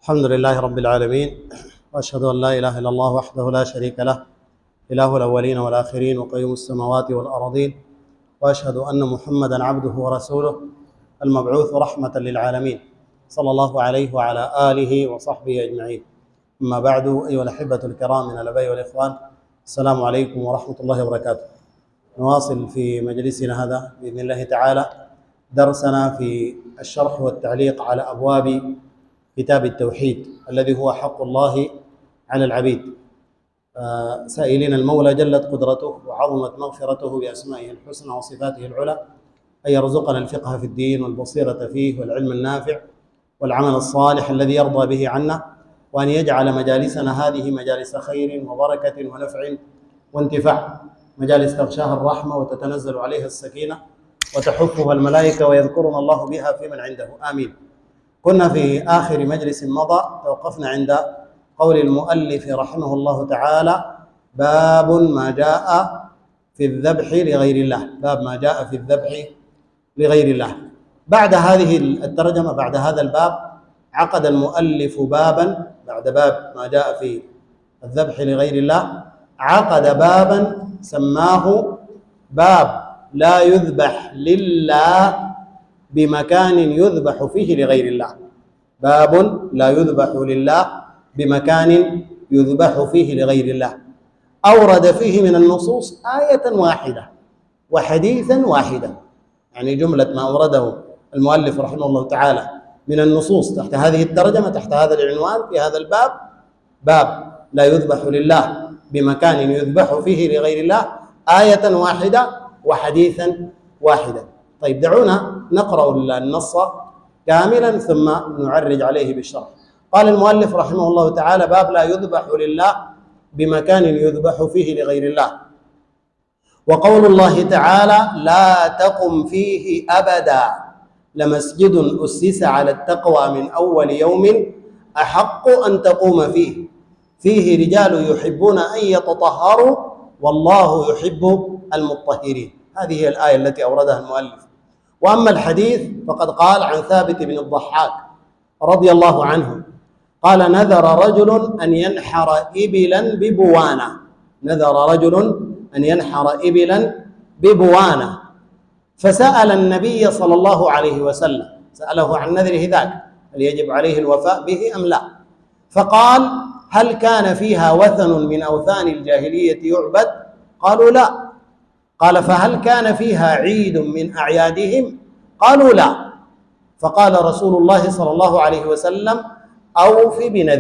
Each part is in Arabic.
الحمد لله رب العالمين، وأشهد أن لا إله إلا الله وحده لا شريك له، إله الأولين والآخرين وقيوم السماوات والأرضين، وأشهد أن محمدًا عبده ورسوله المبعوث رحمة للعالمين، صلى الله عليه وعلى آله وصحبه أجمعين. أما بعد، أيها الأحبة الكرام من الآباء والإخوان، السلام عليكم ورحمة الله وبركاته. نواصل في مجلسنا هذا بإذن الله تعالى درسنا في الشرح والتعليق على أبواب كتاب التوحيد الذي هو حق الله على العبيد، سائلين المولى جلت قدرته وعظمت مغفرته بأسمائه الحسنى وصفاته العلى أن يرزقنا الفقه في الدين والبصيرة فيه والعلم النافع والعمل الصالح الذي يرضى به عنا، وأن يجعل مجالسنا هذه مجالس خير وبركة ونفع وانتفاع، مجالس تغشاها الرحمة وتتنزل عليها السكينة وتحفها الملائكة ويذكرنا الله بها في من عنده، آمين. كنا في آخر مجلس مضى توقفنا عند قول المؤلف رحمه الله تعالى: باب ما جاء في الذبح لغير الله. باب ما جاء في الذبح لغير الله. بعد هذه الترجمة، بعد هذا الباب، عقد المؤلف بابا بعد باب ما جاء في الذبح لغير الله، عقد بابا سماه باب لا يذبح لله بمكان يذبح فيه لغير الله. باب لا يذبح لله بمكان يذبح فيه لغير الله. أورد فيه من النصوص آية واحدة وحديثا واحدا، يعني جملة ما أورده المؤلف رحمه الله تعالى من النصوص تحت هذه الترجمة، تحت هذا العنوان في هذا الباب: باب لا يذبح لله بمكان يذبح فيه لغير الله، آية واحدة وحديثا واحدا. طيب، دعونا نقرأ النص كاملا ثم نعرج عليه بالشرح. قال المؤلف رحمه الله تعالى: باب لا يذبح لله بمكان يذبح فيه لغير الله. وقول الله تعالى: لا تقم فيه أبدا لمسجد أسس على التقوى من أول يوم أحق أن تقوم فيه رجال يحبون أن يتطهروا والله يحب المطهرين. هذه هي الآية التي أوردها المؤلف. وأما الحديث فقد قال عن ثابت بن الضحاك رضي الله عنه قال: نذر رجل أن ينحر إبلا ببوانة. نذر رجل أن ينحر إبلا ببوانة، فسأل النبي صلى الله عليه وسلم، سأله عن نذره ذاك هل يجب عليه الوفاء به أم لا، فقال: هل كان فيها وثن من أوثان الجاهلية يعبد؟ قالوا لا. قال: فهل كان فيها عيد من أعيادهم؟ قالوا لا. فقال رسول الله صلى الله عليه وسلم: أوف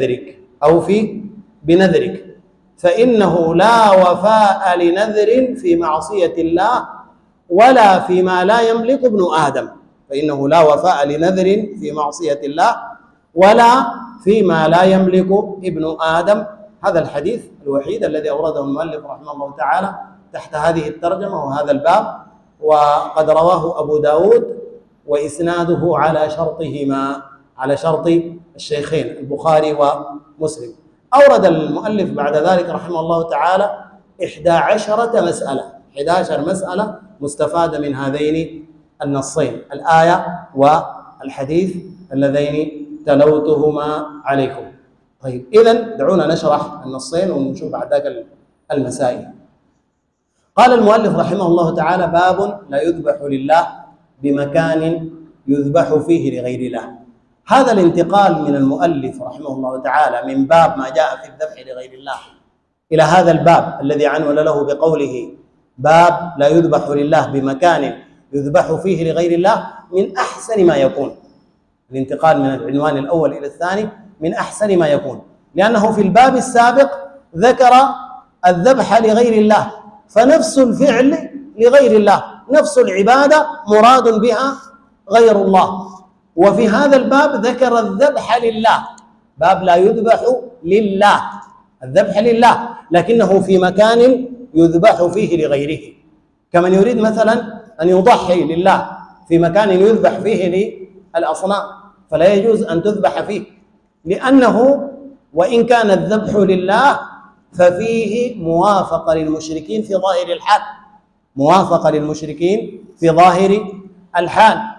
بنذرك فإنه لا وفاء لنذر في معصية الله ولا فيما لا يملك ابن آدم. فإنه لا وفاء لنذر في معصية الله ولا فيما لا يملك ابن آدم. هذا الحديث الوحيد الذي أورده المؤلف رحمه الله تعالى تحت هذه الترجمة وهذا الباب، وقد رواه أبو داود وإسناده على شرطهما، على شرط الشيخين البخاري ومسلم. أورد المؤلف بعد ذلك رحمه الله تعالى 11 مسألة، 11 مسألة مستفادة من هذين النصين، الآية والحديث اللذين تلوتهما عليكم. طيب، إذن دعونا نشرح النصين ونشوف بعد ذلك المسائل. قال المؤلف رحمه الله تعالى: باب لا يذبح لله بمكان يذبح فيه لغير الله. هذا الانتقال من المؤلف رحمه الله تعالى من باب ما جاء في الذبح لغير الله إلى هذا الباب الذي عنون له بقوله: باب لا يذبح لله بمكان يذبح فيه لغير الله، من أحسن ما يكون. الانتقال من العنوان الأول إلى الثاني من أحسن ما يكون، لأنه في الباب السابق ذكر الذبح لغير الله، فنفس الفعل لغير الله، نفس العبادة مراد بها غير الله. وفي هذا الباب ذكر الذبح لله، باب لا يذبح لله، الذبح لله، لكنه في مكان يذبح فيه لغيره، كمن يريد مثلا أن يضحي لله في مكان يذبح فيه للأصنام فلا يجوز أن تذبح فيه، لأنه وإن كان الذبح لله ففيه موافقة للمشركين في ظاهر الحال، موافقة للمشركين في ظاهر الحال.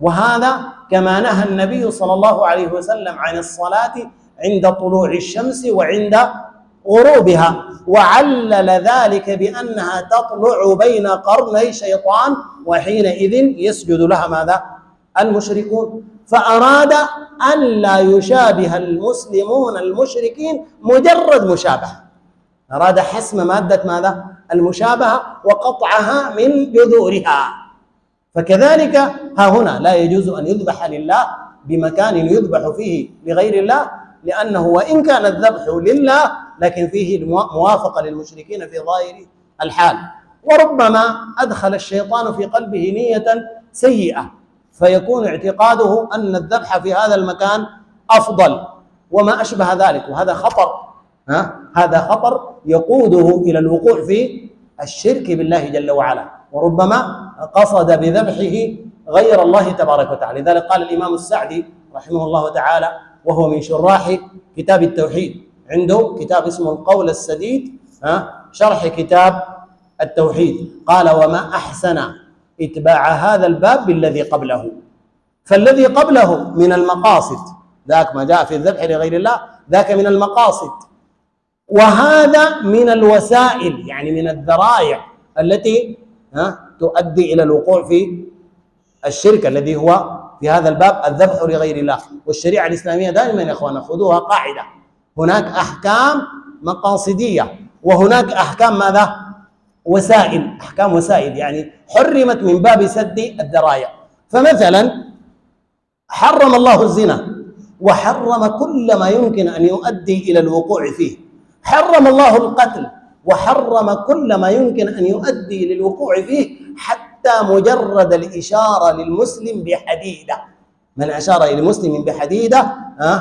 وهذا كما نهى النبي صلى الله عليه وسلم عن الصلاة عند طلوع الشمس وعند غروبها، وعلل ذلك بأنها تطلع بين قرني شيطان وحينئذ يسجد لها ماذا؟ المشركون. فأراد أن لا يشابه المسلمون المشركين مجرد مشابهة، أراد حسم مادة ماذا؟ المشابهة وقطعها من جذورها. فكذلك ها هنا لا يجوز أن يذبح لله بمكان يذبح فيه لغير الله، لأنه وإن كان الذبح لله لكن فيه موافقة للمشركين في ظاهر الحال. وربما أدخل الشيطان في قلبه نية سيئة فيكون اعتقاده أن الذبح في هذا المكان أفضل وما أشبه ذلك، وهذا خطر. هذا خطر يقوده إلى الوقوع في الشرك بالله جل وعلا، وربما قصد بذبحه غير الله تبارك وتعالى. لذلك قال الإمام السعدي رحمه الله تعالى وهو من شراح كتاب التوحيد، عنده كتاب اسمه القول السديد شرح كتاب التوحيد، قال: وما أحسن اتباع هذا الباب بالذي قبله. فالذي قبله من المقاصد، ذاك ما جاء في الذبح لغير الله ذاك من المقاصد، وهذا من الوسائل يعني من الذرائع التي تؤدي إلى الوقوع في الشرك الذي هو في هذا الباب الذبح لغير الله. والشريعة الإسلامية دائما يا أخوانا خذوها قاعدة، هناك أحكام مقاصدية وهناك أحكام ماذا؟ وسائل، أحكام وسائل يعني حرمت من باب سد الذرائع. فمثلا حرم الله الزنا وحرم كل ما يمكن أن يؤدي إلى الوقوع فيه، حرم الله القتل وحرم كل ما يمكن أن يؤدي للوقوع فيه، حتى مجرد الإشارة للمسلم بحديدة. من أشار إلى مسلم بحديدة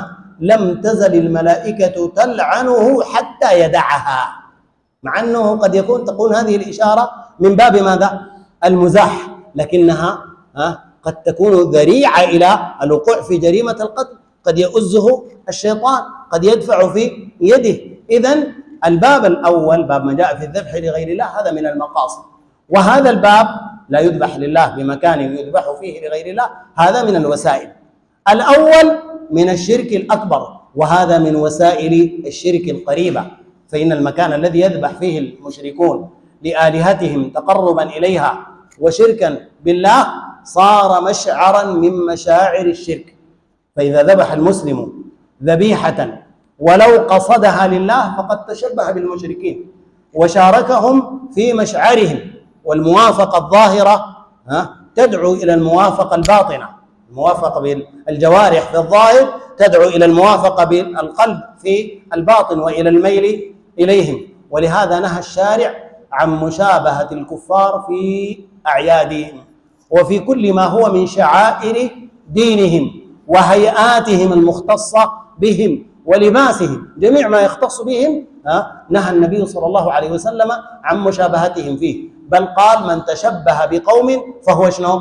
لم تزل الملائكة تلعنه حتى يدعها، مع أنه قد تكون هذه الإشارة من باب ماذا؟ المزاح، لكنها قد تكون ذريعة إلى الوقوع في جريمة القتل، قد يؤزه الشيطان، قد يدفع في يده. إذن الباب الأول باب ما جاء في الذبح لغير الله هذا من المقاصد، وهذا الباب لا يذبح لله بمكان يذبح فيه لغير الله هذا من الوسائل. الأول من الشرك الأكبر، وهذا من وسائل الشرك القريبة، فإن المكان الذي يذبح فيه المشركون لآلهتهم تقربا إليها وشركا بالله صار مشعرا من مشاعر الشرك. فإذا ذبح المسلم ذبيحة ولو قصدها لله فقد تشبه بالمشركين وشاركهم في مشعرهم، والموافقة الظاهرة تدعو إلى الموافقة الباطنة، الموافقة بالجوارح في الظاهر تدعو إلى الموافقة بالقلب في الباطن وإلى الميل إليهم. ولهذا نهى الشارع عن مشابهة الكفار في أعيادهم وفي كل ما هو من شعائر دينهم وهيئاتهم المختصة بهم ولباسهم، جميع ما يختص بهم نهى النبي صلى الله عليه وسلم عن مشابهتهم فيه، بل قال: من تشبه بقوم فهو شنو؟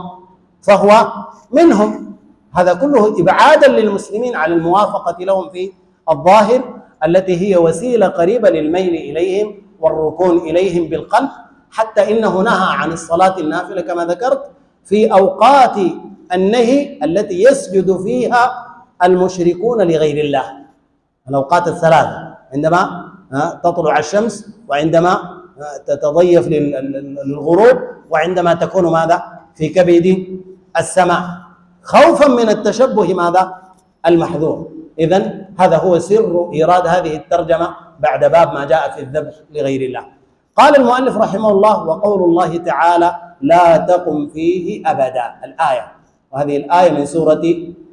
فهو منهم. هذا كله إبعادا للمسلمين على الموافقة لهم في الظاهر التي هي وسيلة قريبة للميل إليهم والركون إليهم بالقلب. حتى إنه نهى عن الصلاة النافلة كما ذكرت في أوقات النهي التي يسجد فيها المشركون لغير الله، الأوقات الثلاثة: عندما تطلع الشمس، وعندما تتضيف للغروب، وعندما تكون ماذا؟ في كبد السماء، خوفا من التشبه ماذا؟ المحذور. إذن هذا هو سر إيراد هذه الترجمة بعد باب ما جاء في الذبح لغير الله. قال المؤلف رحمه الله: وقول الله تعالى: لا تقم فيه أبدا، الآية، وهذه الآية من سورة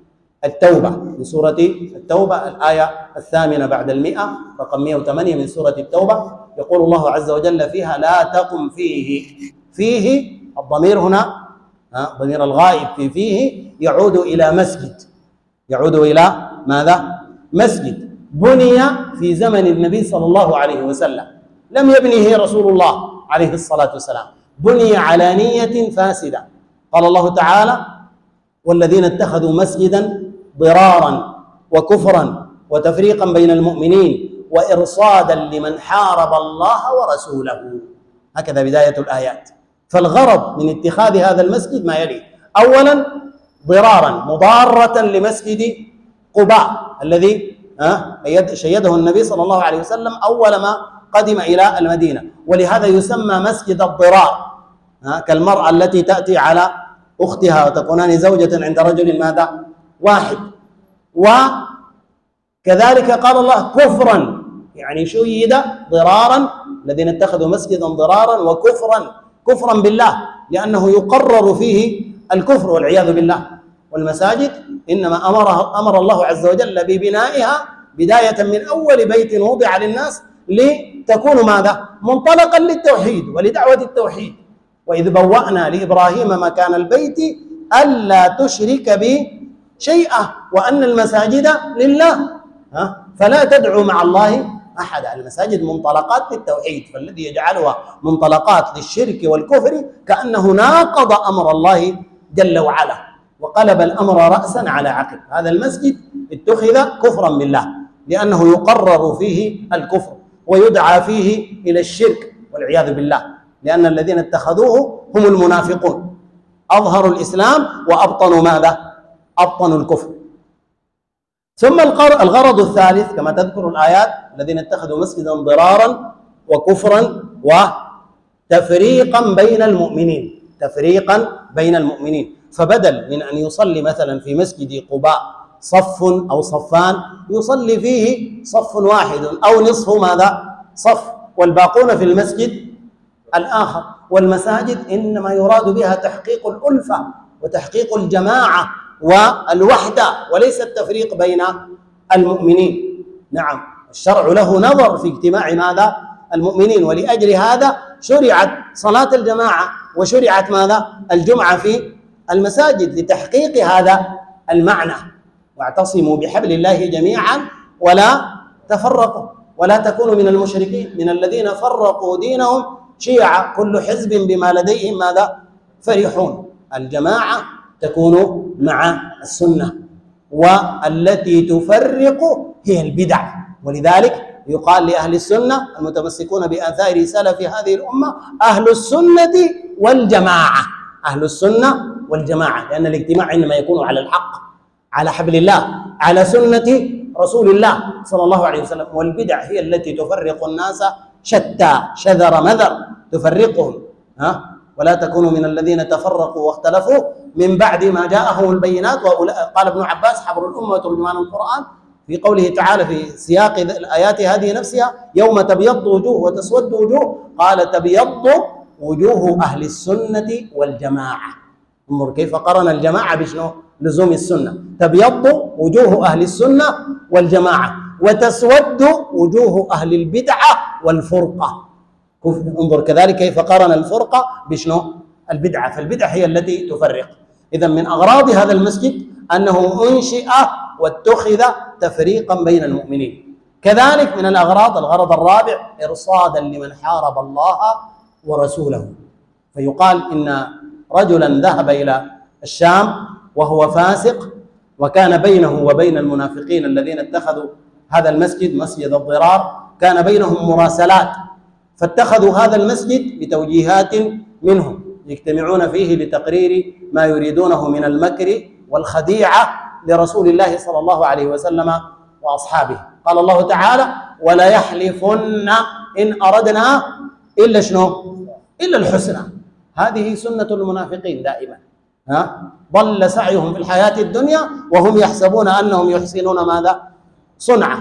التوبة، من سورة التوبة الآية 8 بعد 100 رقم 108 من سورة التوبة. يقول الله عز وجل فيها: لا تقم فيه. فيه الضمير هنا ضمير الغائب في فيه يعود إلى مسجد، يعود إلى ماذا؟ مسجد بني في زمن النبي صلى الله عليه وسلم، لم يبنيه رسول الله عليه الصلاة والسلام، بني على نية فاسدة. قال الله تعالى: والذين اتخذوا مسجدا ضرارا وكفرا وتفريقا بين المؤمنين وإرصادا لمن حارب الله ورسوله. هكذا بداية الآيات. فالغرض من اتخاذ هذا المسجد ما يلي: أولا ضرارا مضارة لمسجد قباء الذي شيده النبي صلى الله عليه وسلم أول ما قدم إلى المدينة، ولهذا يسمى مسجد الضرار، كالمرأة التي تأتي على أختها وتكونان زوجة عند رجل ماذا؟ واحد. وكذلك قال الله كفرا، يعني شيد ضرارا، الذين اتخذوا مسجدا ضرارا كفرا بالله، لأنه يقرر فيه الكفر والعياذ بالله. والمساجد إنما أمر الله عز وجل ببنائها بداية من أول بيت وضع للناس لتكون ماذا؟ منطلقا للتوحيد ولدعوة التوحيد. وإذ بوأنا لإبراهيم مكان البيت ألا تشرك بي شيئا وأن المساجد لله فلا تدعوا مع الله أحدا. المساجد منطلقات للتوحيد، فالذي يجعلها منطلقات للشرك والكفر كأنه ناقض أمر الله جل وعلا وقلب الأمر رأسا على عقب. هذا المسجد اتخذ كفرا بالله لأنه يقرر فيه الكفر ويدعى فيه إلى الشرك والعياذ بالله، لأن الذين اتخذوه هم المنافقون، أظهروا الإسلام وأبطنوا ماذا؟ أبطنوا الكفر. ثم الغرض الثالث كما تذكر الآيات: الذين اتخذوا مسجدا ضرارا وكفرا وتفريقا بين المؤمنين، تفريقا بين المؤمنين. فبدل من أن يصلي مثلا في مسجد قباء صف أو صفان، يصلي فيه صف واحد أو نصف ماذا؟ صف، والباقون في المسجد الآخر. والمساجد إنما يراد بها تحقيق الألفة وتحقيق الجماعة والوحدة، وليس التفريق بين المؤمنين. نعم، الشرع له نظر في اجتماع ماذا؟ المؤمنين، ولأجل هذا شرعت صلاة الجماعة وشرعت ماذا؟ الجمعة في المساجد لتحقيق هذا المعنى. واعتصموا بحبل الله جميعا ولا تفرقوا ولا تكونوا من المشركين من الذين فرقوا دينهم شيعا كل حزب بما لديهم ماذا؟ فرحون. الجماعة تكون مع السنة، والتي تفرق هي البدع. ولذلك يقال لأهل السنة المتمسكون بآثار سلف هذه الأمة أهل السنة والجماعة، أهل السنة والجماعة، لأن الاجتماع إنما يكون على الحق، على حبل الله، على سنة رسول الله صلى الله عليه وسلم. والبدع هي التي تفرق الناس شتى شذر مذر، تفرقهم. ولا تكونوا من الذين تفرقوا واختلفوا من بعد ما جاءهم البينات. قال ابن عباس حبر الأمة وترجمان القرآن في قوله تعالى في سياق الآيات هذه نفسها: يوم تبيض وجوه وتسود وجوه، قال تبيض وجوه أهل السنة والجماعة. انظر كيف قرن الجماعة بشنو؟ لزوم السنة. تبيض وجوه أهل السنة والجماعة وتسود وجوه أهل البدعة والفرقة. انظر كذلك كيف قرن الفرقة بشنو؟ البدعة. فالبدعة هي التي تفرق. إذا من أغراض هذا المسجد أنه أنشئ واتخذ تفريقا بين المؤمنين. كذلك من الأغراض الغرض الرابع: إرصادا لمن حارب الله ورسوله. فيقال إن رجلا ذهب إلى الشام وهو فاسق، وكان بينه وبين المنافقين الذين اتخذوا هذا المسجد مسجد الضرار كان بينهم مراسلات، فاتخذوا هذا المسجد بتوجيهات منهم يجتمعون فيه لتقرير ما يريدونه من المكر والخديعة لرسول الله صلى الله عليه وسلم وأصحابه. قال الله تعالى: ولا يحلفن إن أردنا إلا شنو؟ إلا الحسنى. هذه سنة المنافقين دائما، ضل سعيهم في الحياة الدنيا وهم يحسبون أنهم يحسنون ماذا؟ صنعا.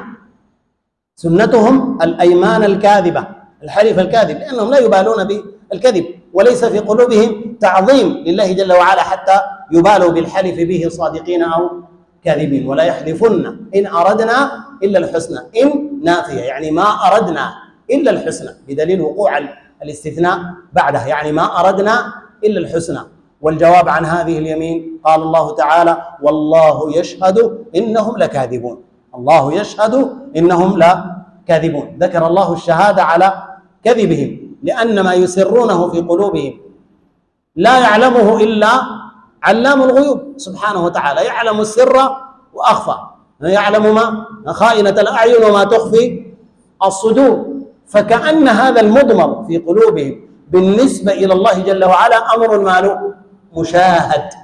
سنتهم الأيمان الكاذبة، الحلف الكاذب، لأنهم لا يبالون بالكذب، وليس في قلوبهم تعظيم لله جل وعلا حتى يبالوا بالحلف به صادقين أو كاذبين. ولا يحلفن إن أردنا إلا الحسنى. إن نافية يعني ما أردنا إلا الحسنى، بدليل وقوع الاستثناء بعده، يعني ما أردنا إلا الحسنى. والجواب عن هذه اليمين قال الله تعالى: والله يشهد إنهم لكاذبون. الله يشهد إنهم لكاذبون. ذكر الله الشهادة على كذبهم، لأن ما يسرونه في قلوبهم لا يعلمه إلا علام الغيوب سبحانه وتعالى، يعلم السر وأخفى، يعلم ما خائنة الأعين وما تخفي الصدور. فكأن هذا المضمر في قلوبهم بالنسبة إلى الله جل وعلا أمر ماله مشاهد،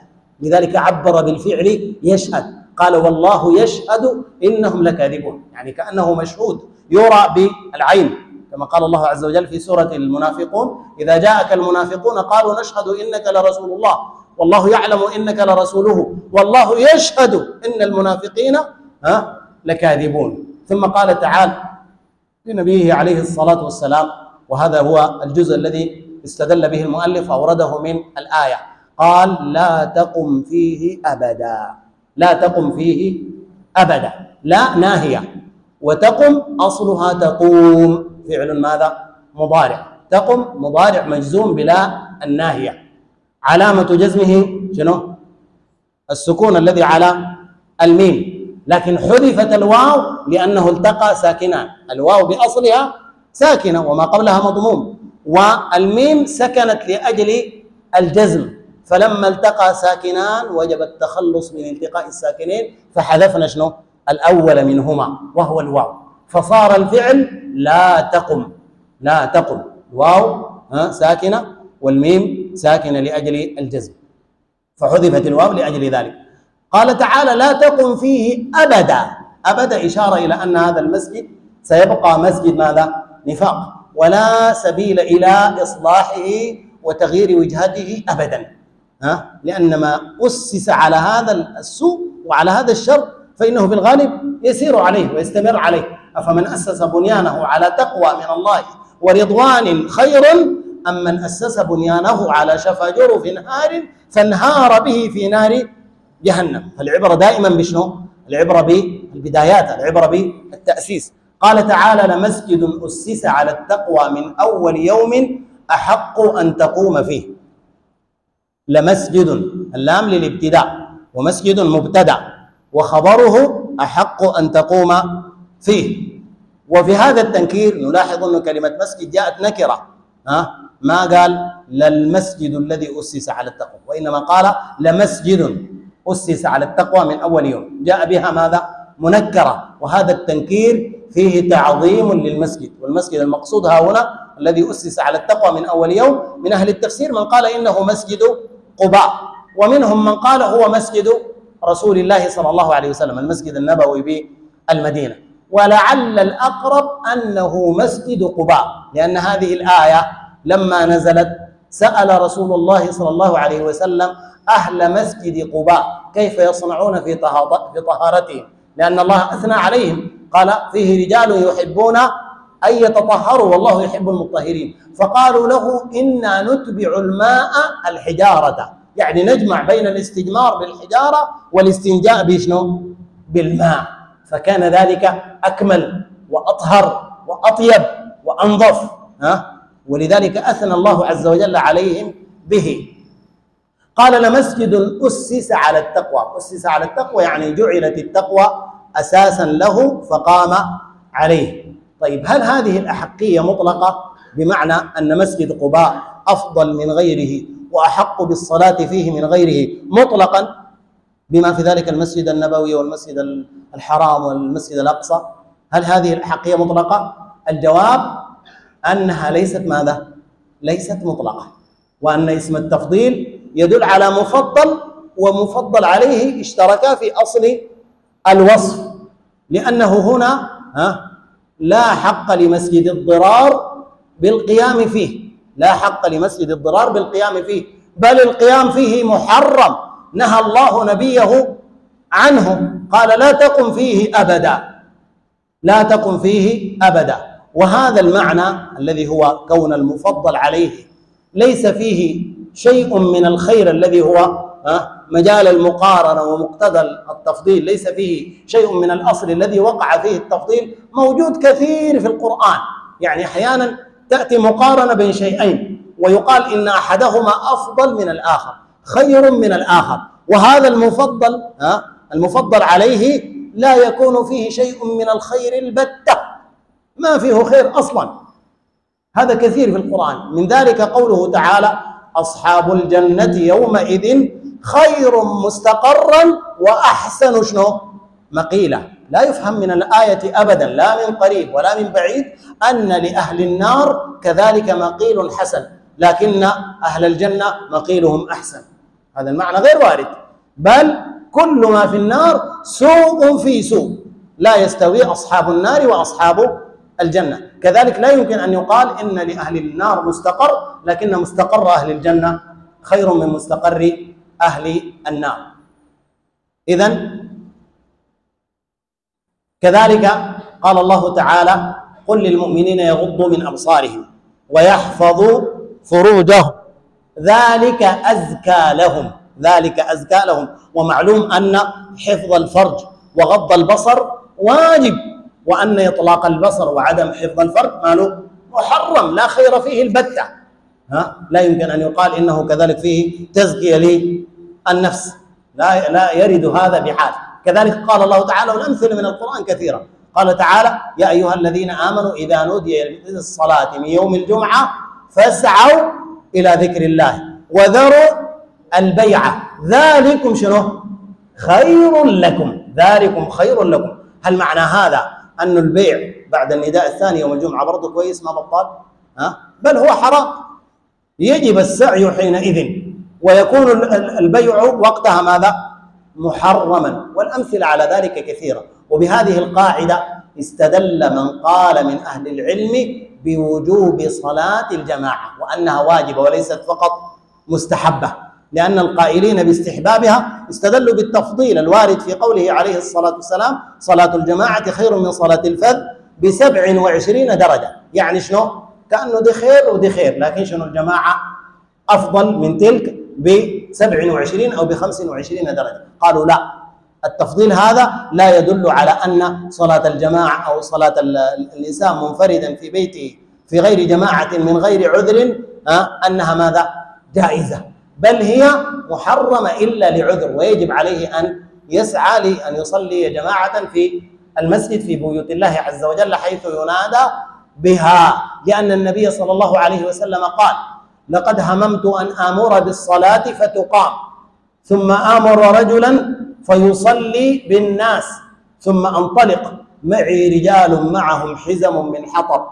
لذلك عبر بالفعل يشهد، قال والله يشهد إنهم لكاذبون، يعني كأنه مشهود يرى بالعين، كما قال الله عز وجل في سورة المنافقون: إذا جاءك المنافقون قالوا نشهد إنك لرسول الله والله يعلم إنك لرسوله والله يشهد إن المنافقين لكاذبون. ثم قال تعالى لنبيه عليه الصلاة والسلام، وهذا هو الجزء الذي استدل به المؤلف أورده من الآية، قال: لا تقم فيه أبدا. لا تقم فيه أبدا، لا ناهية، وتقم أصلها تقوم، فعل ماذا؟ مضارع. تقم مضارع مجزوم بلا الناهية، علامة جزمه شنو؟ السكون الذي على الميم، لكن حذفت الواو لأنه التقى ساكنان، الواو بأصلها ساكنة وما قبلها مضموم، والميم سكنت لأجل الجزم، فلما التقى ساكنان وجب التخلص من التقاء الساكنين، فحذفنا شنو؟ الأول منهما وهو الواو، فصار الفعل لا تقم. لا تقم، الواو ساكنة والميم ساكنة لأجل الجزم، فحذفت الواو لأجل ذلك. قال تعالى: لا تقم فيه أبدا. أبدا إشارة إلى أن هذا المسجد سيبقى مسجد ماذا؟ نفاق، ولا سبيل إلى إصلاحه وتغيير وجهته أبدا، لأن ما أسس على هذا السوء وعلى هذا الشر فإنه في الغالب يسير عليه ويستمر عليه. أفمن أسس بنيانه على تقوى من الله ورضوان خير أم من أسس بنيانه على شفا جرف نهار فانهار به في نار جهنم. فالعبرة دائما بشنو؟ العبرة بالبدايات، العبرة بالتأسيس. قال تعالى: لمسجد أسس على التقوى من أول يوم أحق أن تقوم فيه. لمسجد، اللام للابتداء، ومسجد مبتدأ، وخبره أحق أن تقوم فيه. وفي هذا التنكير نلاحظ أن كلمة مسجد جاءت نكرة، ما قال للمسجد الذي أسس على التقوى، وإنما قال لمسجد أسس على التقوى من أول يوم، جاء بها ماذا؟ منكرة. وهذا التنكير فيه تعظيم للمسجد، والمسجد المقصود ها هنا الذي أسس على التقوى من أول يوم. من أهل التفسير من قال إنه مسجد قباء، ومنهم من قال هو مسجد رسول الله صلى الله عليه وسلم، المسجد النبوي بالمدينة، ولعل الأقرب أنه مسجد قباء، لأن هذه الآية لما نزلت سأل رسول الله صلى الله عليه وسلم أهل مسجد قباء كيف يصنعون في طهارتهم، لأن الله أثنى عليهم، قال فيه رجال يحبون أن يتطهروا والله يحب المطهرين، فقالوا له إنا نتبع الماء الحجارة، يعني نجمع بين الاستجمار بالحجارة والاستنجاء بشنو؟ بالماء، فكان ذلك أكمل وأطهر وأطيب وأنظف، ولذلك أثنى الله عز وجل عليهم به. قال لمسجد أسس على التقوى. أسس على التقوى يعني جعلت التقوى أساسا له فقام عليه. طيب، هل هذه الأحقية مطلقة بمعنى أن مسجد قباء أفضل من غيره وأحق بالصلاة فيه من غيره مطلقا بما في ذلك المسجد النبوي والمسجد الحرام والمسجد الأقصى؟ هل هذه الأحقية مطلقة؟ الجواب أنها ليست ماذا؟ ليست مطلقة، وأن اسم التفضيل يدل على مفضل ومفضل عليه اشتركا في أصل الوصف، لأنه هنا لا حق لمسجد الضرار بالقيام فيه، لا حق لمسجد الضرار بالقيام فيه، بل القيام فيه محرم، نهى الله نبيه عنه، قال لا تقم فيه أبدا، لا تقم فيه أبدا. وهذا المعنى الذي هو كون المفضل عليه ليس فيه شيء من الخير الذي هو مجال المقارنة ومقتضى التفضيل، ليس فيه شيء من الأصل الذي وقع فيه التفضيل، موجود كثير في القرآن. يعني أحيانا تأتي مقارنة بين شيئين ويقال إن أحدهما أفضل من الآخر، خير من الآخر، وهذا المفضل عليه لا يكون فيه شيء من الخير البتة، ما فيه خير أصلا. هذا كثير في القرآن، من ذلك قوله تعالى أصحاب الجنة يومئذ خير مستقرا وأحسن شنو؟ مقيلة. لا يفهم من الآية أبدا، لا من قريب ولا من بعيد، أن لأهل النار كذلك مقيل حسن، لكن أهل الجنة مقيلهم أحسن. هذا المعنى غير وارد، بل كل ما في النار سوء في سوء، لا يستوي أصحاب النار وأصحاب الجنة. كذلك لا يمكن أن يقال إن لأهل النار مستقر، لكن مستقر أهل الجنة خير من مستقر أهل النار. إذن كذلك قال الله تعالى: قل للمؤمنين يغضوا من أبصارهم ويحفظوا فروجهم ذلك أزكى لهم، ذلك أزكى لهم. ومعلوم أن حفظ الفرج وغض البصر واجب، وأن إطلاق البصر وعدم حفظ الفرج ماله محرم لا خير فيه البتة. لا يمكن أن يقال إنه كذلك فيه تزكية للنفس، لا يرد هذا بحال. كذلك قال الله تعالى، والأمثلة من القرآن كثيرة، قال تعالى: يا أيها الذين آمنوا إذا نودي للصلاة من يوم الجمعة فاسعوا إلى ذكر الله وذروا البيع ذلكم شنو؟ خير لكم، ذلكم خير لكم. هل معنى هذا أن البيع بعد النداء الثاني يوم الجمعة برضه كويس ما بطال؟ بل هو حرام، يجب السعي حينئذ، ويكون البيع وقتها ماذا؟ محرما. والأمثلة على ذلك كثيرة. وبهذه القاعدة استدل من قال من أهل العلم بوجوب صلاة الجماعة وأنها واجبة وليست فقط مستحبة، لأن القائلين باستحبابها استدلوا بالتفضيل الوارد في قوله عليه الصلاة والسلام: صلاة الجماعة خير من صلاة الفذ ب27 درجة. يعني شنو؟ كأنه دي خير ودي خير، لكن شنو الجماعة أفضل من تلك ب27 أو ب25 درجة. قالوا لا، التفضيل هذا لا يدل على أن صلاة الجماعة أو صلاة الإنسان منفردا في بيته في غير جماعة من غير عذر أنها ماذا؟ جائزة، بل هي محرمة إلا لعذر، ويجب عليه أن يسعى لأن يصلي جماعة في المسجد في بيوت الله عز وجل حيث ينادى بها، لأن النبي صلى الله عليه وسلم قال: لقد هممت أن آمر بالصلاة فتقام، ثم آمر رجلا فيصلي بالناس، ثم أنطلق معي رجال معهم حزم من حطب،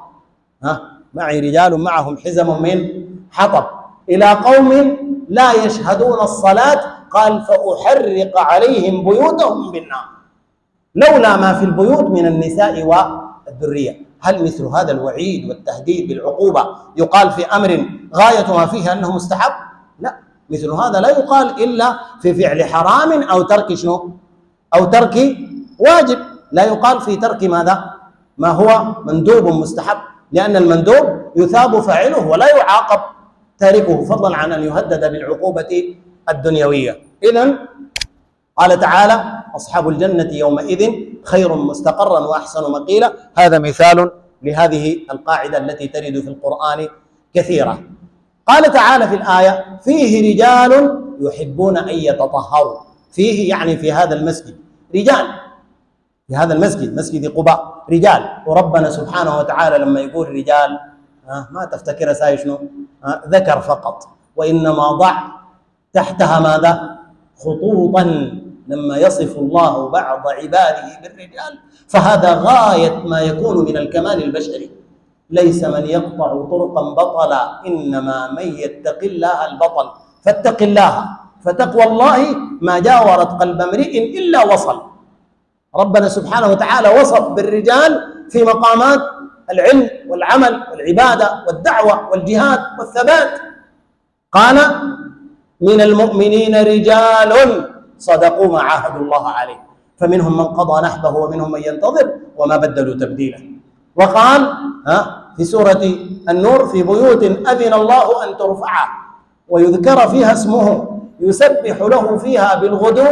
معي رجال معهم حزم من حطب، إلى قوم لا يشهدون الصلاة، قال: فأحرق عليهم بيوتهم بالنار، لولا ما في البيوت من النساء والذرية. هل مثل هذا الوعيد والتهديد بالعقوبة يقال في أمر غاية ما فيه أنه مستحب؟ لا، مثل هذا لا يقال إلا في فعل حرام أو ترك شنو؟ أو ترك واجب، لا يقال في ترك ماذا؟ ما هو مندوب مستحب، لأن المندوب يثاب فاعله ولا يعاقب تاركه، فضلا عن أن يهدد بالعقوبة الدنيوية. إذن قال تعالى: أصحاب الجنة يومئذ خير مستقرا وأحسن مقيلا. هذا مثال لهذه القاعدة التي ترد في القرآن كثيرا. قال تعالى في الآية: فيه رجال يحبون أن يتطهروا. فيه يعني في هذا المسجد رجال، في هذا المسجد مسجد قباء رجال. وربنا سبحانه وتعالى لما يقول رجال ما تفتكر ساي شنو ذكر فقط، وإنما ضع تحتها ماذا؟ خطوطا. لما يصف الله بعض عباده بالرجال فهذا غاية ما يكون من الكمال البشري. ليس من يقطع طرقا بطلا، إنما من يتق الله البطل. فاتق الله، فتقوى الله ما جاورت قلب امرئ إلا وصل. ربنا سبحانه وتعالى وصف بالرجال في مقامات العلم والعمل والعبادة والدعوة والجهاد والثبات. قال: من المؤمنين رجال صدقوا ما عاهدوا الله عليه، فمنهم من قضى نحبه ومنهم من ينتظر وما بدلوا تبديلا. وقال في سورة النور: في بيوت أذن الله أن ترفع ويذكر فيها اسمه يسبح له فيها بالغدو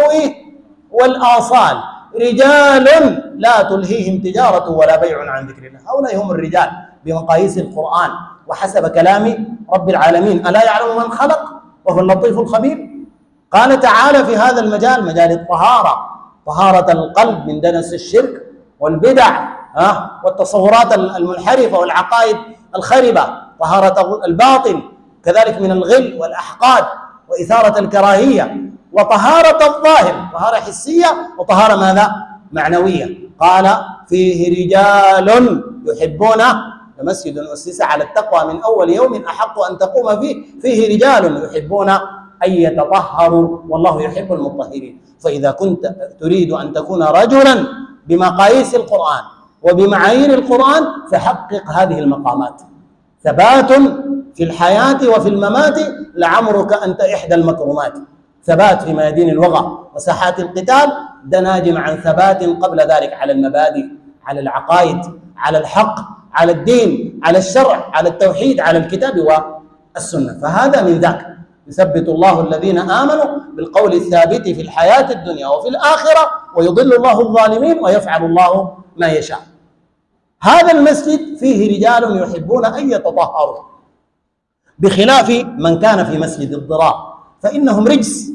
والآصال رجال لا تلهيهم تجارة ولا بيع عن ذكر الله. هؤلاء هم الرجال بمقاييس القرآن وحسب كلام رب العالمين. ألا يعلم من خلق وهو اللطيف الخبير. قال تعالى في هذا المجال، مجال الطهارة، طهارة القلب من دنس الشرك والبدع والتصورات المنحرفة والعقائد الخربة، طهارة الباطن كذلك من الغل والأحقاد وإثارة الكراهية، وطهارة الظاهر، طهارة حسية وطهارة ماذا؟ معنوية. قال: فيه رجال يحبون، مسجد أسس على التقوى من أول يوم أحق أن تقوم فيه رجال يحبون أن يتطهروا، والله يحب المطهرين. فإذا كنت تريد أن تكون رجلا بمقاييس القرآن وبمعايير القرآن فحقق هذه المقامات: ثبات في الحياة وفي الممات، لعمرك أنت إحدى المكرمات. ثبات في ميادين الوغى وساحات القتال، ده ناجم عن ثبات قبل ذلك على المبادئ، على العقائد، على الحق، على الدين، على الشرع، على التوحيد، على الكتاب والسنة. فهذا من ذاك يثبت الله الذين آمنوا بالقول الثابت في الحياة الدنيا وفي الآخرة، ويضل الله الظالمين ويفعل الله ما يشاء. هذا المسجد فيه رجال يحبون أن يتطهروا، بخلاف من كان في مسجد الضرار، فإنهم رجس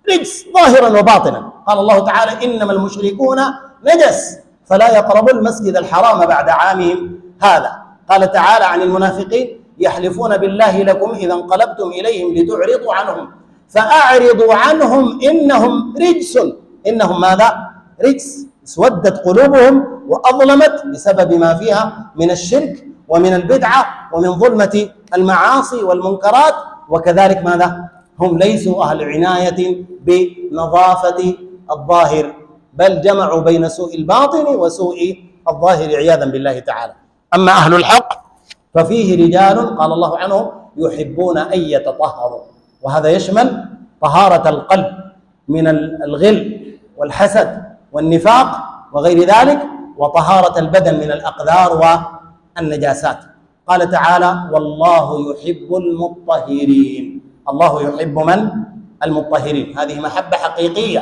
ظاهرا وباطنا. قال الله تعالى: إنما المشركون نجس فلا يقربوا المسجد الحرام بعد عامهم هذا. قال تعالى عن المنافقين: يحلفون بالله لكم إذا انقلبتم إليهم لتعرضوا عنهم فأعرضوا عنهم إنهم رجس. إنهم ماذا؟ رجس. اسودت قلوبهم وأظلمت بسبب ما فيها من الشرك ومن البدعة ومن ظلمة المعاصي والمنكرات. وكذلك ماذا؟ هم ليسوا أهل عناية بنظافة الظاهر، بل جمعوا بين سوء الباطن وسوء الظاهر عياذا بالله تعالى. أما أهل الحق ففيه رجال قال الله عنهم يحبون أن يتطهروا، وهذا يشمل طهارة القلب من الغل والحسد والنفاق وغير ذلك، وطهارة البدن من الأقذار والنجاسات. قال تعالى: والله يحب المطهرين. الله يحب من؟ المطهرين. هذه محبة حقيقية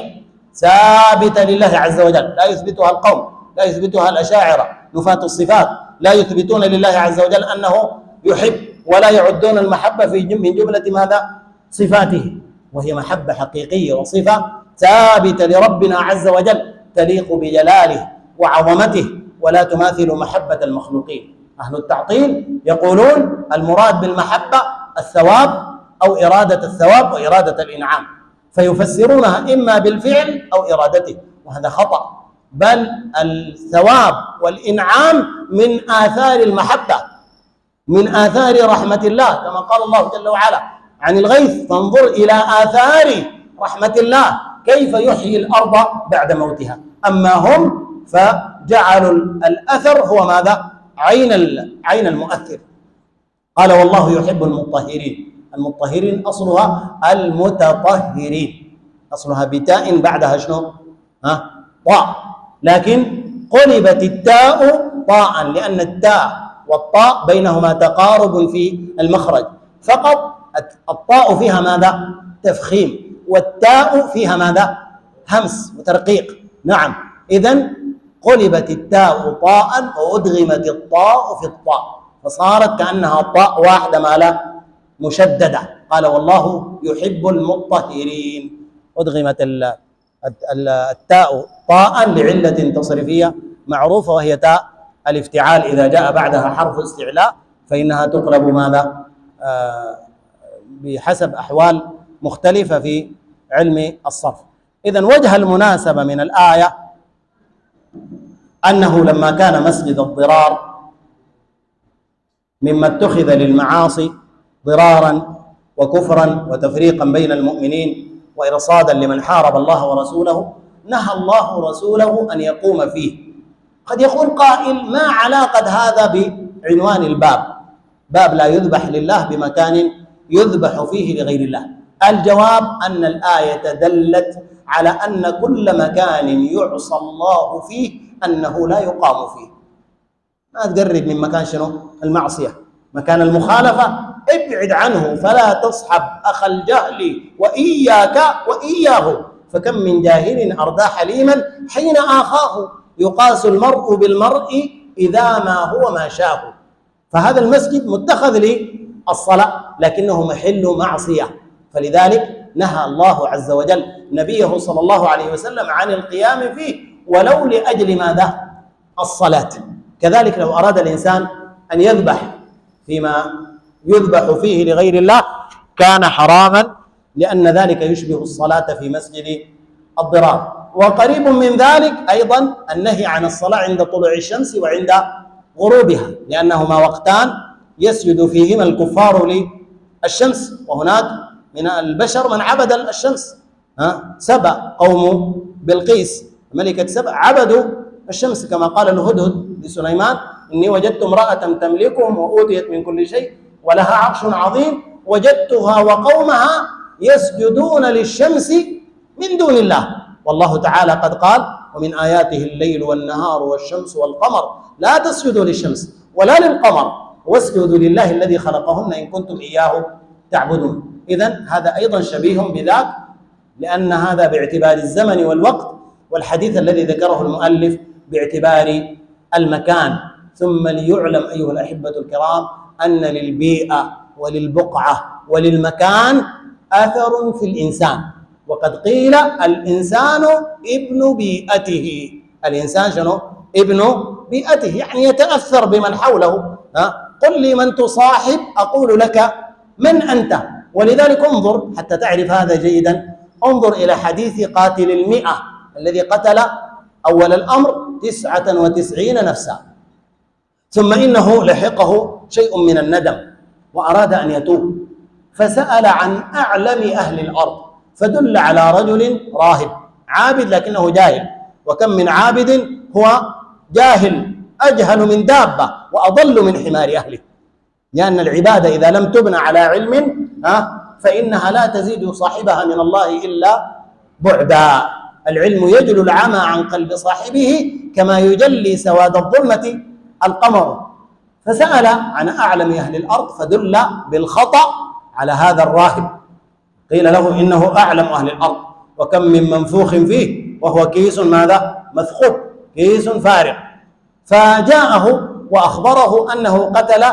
ثابتة لله عز وجل، لا يثبتها القوم، لا يثبتها الأشاعرة نفاة الصفات، لا يثبتون لله عز وجل أنه يحب، ولا يعدون المحبة من جملة ماذا؟ صفاته، وهي محبة حقيقية وصفة ثابتة لربنا عز وجل تليق بجلاله وعظمته، ولا تماثل محبة المخلوقين. أهل التعطيل يقولون المراد بالمحبة الثواب أو إرادة الثواب وإرادة الإنعام، فيفسرونها إما بالفعل أو إرادته، وهذا خطأ. بل الثواب والإنعام من آثار المحبة، من آثار رحمة الله، كما قال الله جل وعلا عن الغيث: فانظر إلى آثار رحمة الله كيف يحيي الأرض بعد موتها. أما هم فجعلوا الأثر هو ماذا؟ عين المؤثر. قال: والله يحب المطهرين. المطهرين أصلها المتطهرين، أصلها بتاء بعدها شنو؟ طاء، لكن قلبت التاء طاء لأن التاء والطاء بينهما تقارب في المخرج، فقط الطاء فيها ماذا؟ تفخيم، والتاء فيها ماذا؟ همس وترقيق. نعم، إذن قلبت التاء طاء وأدغمت الطاء في الطاء، فصارت كأنها طاء واحدة ما لا مشددة. قال: والله يحب المطهرين. أدغمت التاء طاء لعلة تصريفية معروفة، وهي تاء الافتعال. إذا جاء بعدها حرف استعلاء فإنها تقلب ماذا؟ بحسب أحوال مختلفة في علم الصرف. إذن وجه المناسبة من الآية أنه لما كان مسجد الضرار مما اتخذ للمعاصي ضرارا وكفرا وتفريقا بين المؤمنين وإرصادا لمن حارب الله ورسوله، نهى الله رسوله أن يقوم فيه. قد يقول قائل: ما علاقة هذا بعنوان الباب؟ باب لا يذبح لله بمكان يذبح فيه لغير الله. الجواب أن الآية دلت على أن كل مكان يعصى الله فيه أنه لا يقام فيه. ما تقرب من مكان شنو؟ المعصية، مكان المخالفة ابعد عنه، فلا تصحب أخ الجهل وإياك وإياه، فكم من جاهل أردى حليما حين آخاه، يقاس المرء بالمرء إذا ما هو ما شاه. فهذا المسجد متخذ للصلاة لكنه محل معصية، فلذلك نهى الله عز وجل نبيه صلى الله عليه وسلم عن القيام فيه ولو لأجل ماذا؟ الصلاة. كذلك لو أراد الإنسان أن يذبح فيما يذبح فيه لغير الله كان حراما، لأن ذلك يشبه الصلاة في مسجد الضرار. وقريب من ذلك أيضا النهي عن الصلاة عند طلوع الشمس وعند غروبها، لأنهما وقتان يسجد فيهما الكفار للشمس، وهناك من البشر من عبد الشمس. سبأ قوم بلقيس ملكة سبأ عبدوا الشمس، كما قال الهدهد لسليمان: إني وجدت امرأة تملكهم وأوتيت من كل شيء ولها عرش عظيم وجدتها وقومها يسجدون للشمس من دون الله. والله تعالى قد قال: ومن آياته الليل والنهار والشمس والقمر لا تسجدوا للشمس ولا للقمر واسجدوا لله الذي خلقهن إن كنتم إياه تعبدون. إذن هذا أيضا شبيه بذاك، لأن هذا باعتبار الزمن والوقت، والحديث الذي ذكره المؤلف باعتبار المكان. ثم ليعلم أيها الأحبة الكرام أن للبيئة وللبقعة وللمكان أثر في الإنسان، وقد قيل الإنسان ابن بيئته. الإنسان شنو؟ ابن بيئته، يعني يتأثر بمن حوله. قل لي من تصاحب أقول لك من أنت. ولذلك انظر حتى تعرف هذا جيدا، انظر إلى حديث قاتل 100 الذي قتل أول الأمر 99 نفسا، ثم إنه لحقه شيء من الندم وأراد أن يتوب، فسأل عن أعلم أهل الأرض، فدل على رجل راهب عابد لكنه جاهل، وكم من عابد هو جاهل أجهل من دابة وأضل من حمار أهله، لأن العبادة إذا لم تبنى على علم فإنها لا تزيد صاحبها من الله إلا بعدا. العلم يجلو العمى عن قلب صاحبه كما يجلي سواد الظلمة القمر. فسأل عن أعلم أهل الأرض فدل بالخطأ على هذا الراهب، قيل له إنه أعلم أهل الأرض، وكم من منفوخ فيه وهو كيس ماذا؟ مثخوب، كيس فارغ. فجاءه وأخبره أنه قتل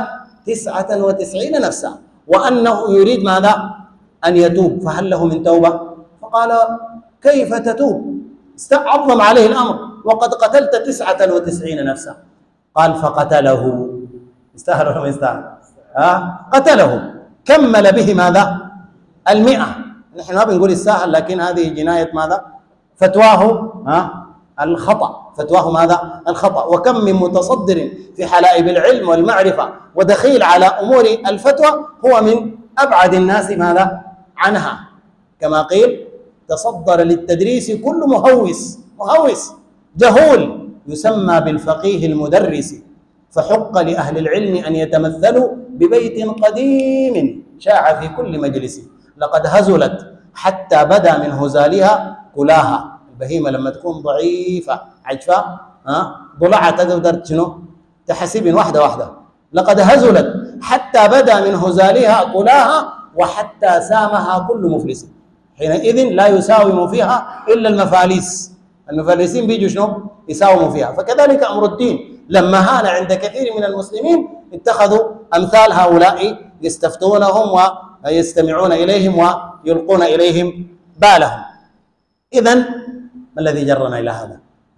99 نفسا وأنه يريد ماذا؟ أن يتوب، فهل له من توبة؟ فقال: كيف تتوب؟ عظم عليه الأمر، وقد قتلت 99 نفسا. قال: فقتله. يستاهل ولا ما يستاهل؟ قتله، كمل به ماذا؟ 100. نحن ما بنقول يستاهل، لكن هذه جناية ماذا؟ فتواه الخطأ، فتواه ماذا؟ الخطأ. وكم من متصدر في حلائب العلم والمعرفة ودخيل على أمور الفتوى هو من أبعد الناس ماذا؟ عنها، كما قيل: تصدر للتدريس كل مهوس جهول يسمى بالفقيه المدرس، فحق لأهل العلم أن يتمثلوا ببيت قديم شاع في كل مجلس، لقد هزلت حتى بدا من هزالها كلاها. البهيمة لما تكون ضعيفة عجفاء ضلعها تقدر شنو؟ تحسب واحدة. لقد هزلت حتى بدا من هزالها كلاها وحتى سامها كل مفلس، حينئذ لا يساوم فيها إلا المفلسين بيجوا شنو؟ يساوموا فيها. فكذلك أمر الدين لما هان عند كثير من المسلمين اتخذوا أمثال هؤلاء يستفتونهم ويستمعون إليهم ويلقون إليهم بالهم. إذن ما الذي جرنا إلى هذا؟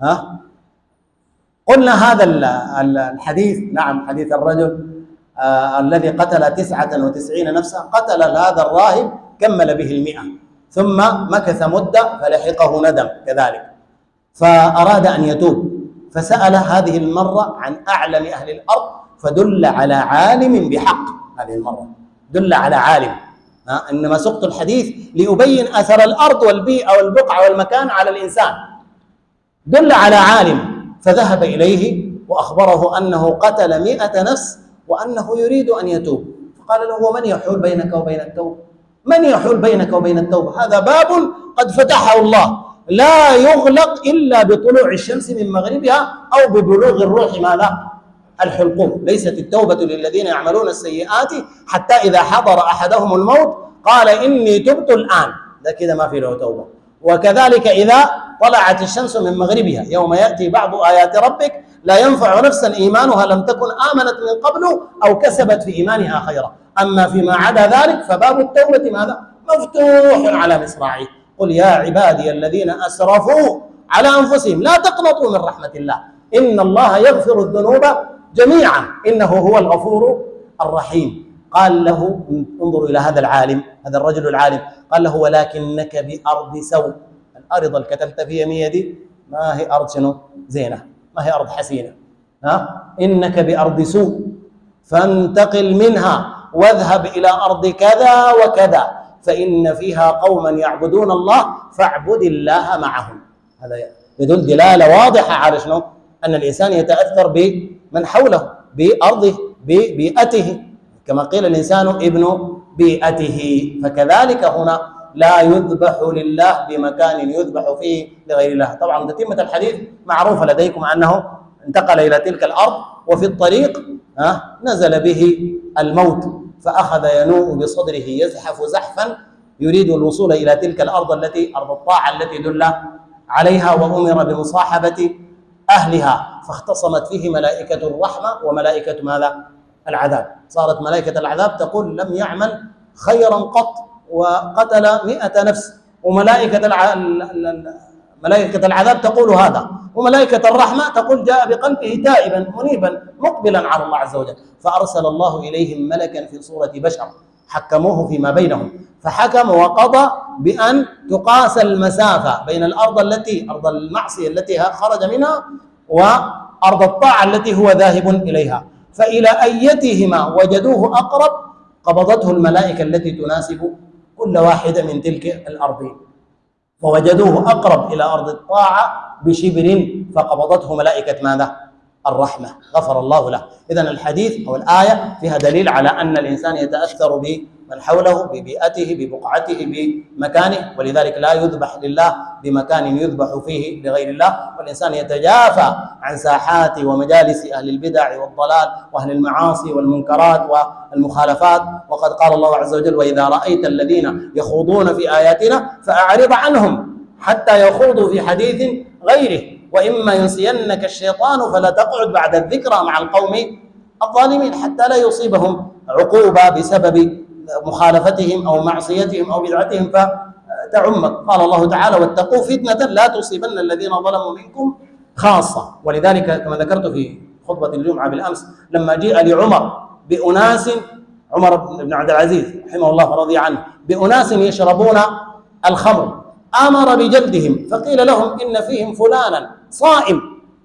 قلنا هذا الحديث، نعم، حديث الرجل الذي قتل 99 نفسا، قتل هذا الراهب كمل به 100، ثم مكث مدة فلحقه ندم كذلك، فأراد أن يتوب، فسأل هذه المرة عن أعلم أهل الأرض، فدل على عالم بحق. هذه المرة دل على عالم. إنما سقط الحديث لأبين أثر الأرض والبيئة والبقعة والمكان على الإنسان. دل على عالم، فذهب إليه وأخبره أنه قتل 100 نفس وأنه يريد أن يتوب. فقال له: ومن يحول بينك وبين التوبة؟ من يحول بينك وبين التوبة؟ هذا باب قد فتحه الله لا يغلق إلا بطلوع الشمس من مغربها أو ببلوغ الروح ماذا؟ الحلقوم. ليست التوبة للذين يعملون السيئات حتى إذا حضر أحدهم الموت قال إني تبت الآن، ده كده ما في له توبة. وكذلك إذا طلعت الشمس من مغربها يوم يأتي بعض آيات ربك لا ينفع نفسا إيمانها لم تكن آمنت من قبل أو كسبت في إيمانها خيرا. أما فيما عدا ذلك فباب التوبة ماذا؟ مفتوح على مصراعيه. قل يا عبادي الذين أسرفوا على أنفسهم لا تقنطوا من رحمة الله إن الله يغفر الذنوب جميعا إنه هو الغفور الرحيم. قال له: انظروا إلى هذا العالم، هذا الرجل العالم، قال له: ولكنك بأرض سوء. الأرض اللي كتبت في يميني دي ما هي أرض شنو؟ زينة، ما هي أرض حسينة. إنك بأرض سوء فانتقل منها واذهب إلى أرض كذا وكذا، فإن فيها قوما يعبدون الله فاعبد الله معهم. هذا يدل دلالة واضحة على شنو؟ أن الإنسان يتأثر بمن حوله، بأرضه، ببيئته، كما قيل الإنسان ابن بيئته. فكذلك هنا لا يذبح لله بمكان يذبح فيه لغير الله. طبعا تتمة الحديث معروفة لديكم أنه انتقل إلى تلك الأرض، وفي الطريق نزل به الموت، فأخذ ينوء بصدره يزحف زحفا يريد الوصول إلى تلك الأرض التي أرض الطاعة التي دل عليها، وأمر بمصاحبة أهلها، فاختصمت فيه ملائكة الرحمة وملائكة ماذا؟ العذاب. صارت ملائكة العذاب تقول لم يعمل خيرا قط وقتل 100 نفس، وملائكة ملائكة العذاب تقول هذا، وملائكة الرحمة تقول جاء بقلبه تائبا منيبا مقبلا على الله عز وجل. فأرسل الله إليهم ملكا في صورة بشر حكموه فيما بينهم، فحكم وقضى بأن تقاس المسافة بين الأرض أرض المعصية التي خرج منها وأرض الطاعة التي هو ذاهب إليها، فإلى أيتهما وجدوه أقرب قبضته الملائكة التي تناسب كل واحدة من تلك الأرضين، فوجدوه أقرب إلى أرض الطاعة بشبر فقبضته ملائكة ماذا؟ الرحمة، غفر الله له. إذن الحديث أو الآية فيها دليل على أن الإنسان يتأثر بمن حوله، ببيئته، ببقعته، بمكانه، ولذلك لا يذبح لله بمكان يذبح فيه لغير الله، والإنسان يتجافى عن ساحات ومجالس أهل البدع والضلال وأهل المعاصي والمنكرات والمخالفات. وقد قال الله عز وجل: وإذا رأيت الذين يخوضون في آياتنا فأعرض عنهم حتى يخوضوا في حديث غيره، وإما ينسينك الشيطان فلا تقعد بعد الذكرى مع القوم الظالمين، حتى لا يصيبهم عقوبة بسبب مخالفتهم أو معصيتهم أو بدعتهم فتعمك. قال الله تعالى: واتقوا فتنة لا تصيبن الذين ظلموا منكم خاصة. ولذلك كما ذكرت في خطبة الجمعة بالأمس، لما جاء لعمر بأناس، عمر بن عبد العزيز رحمه الله ورضي عنه، بأناس يشربون الخمر، أمر بجلدهم، فقيل لهم إن فيهم فلانا صائم،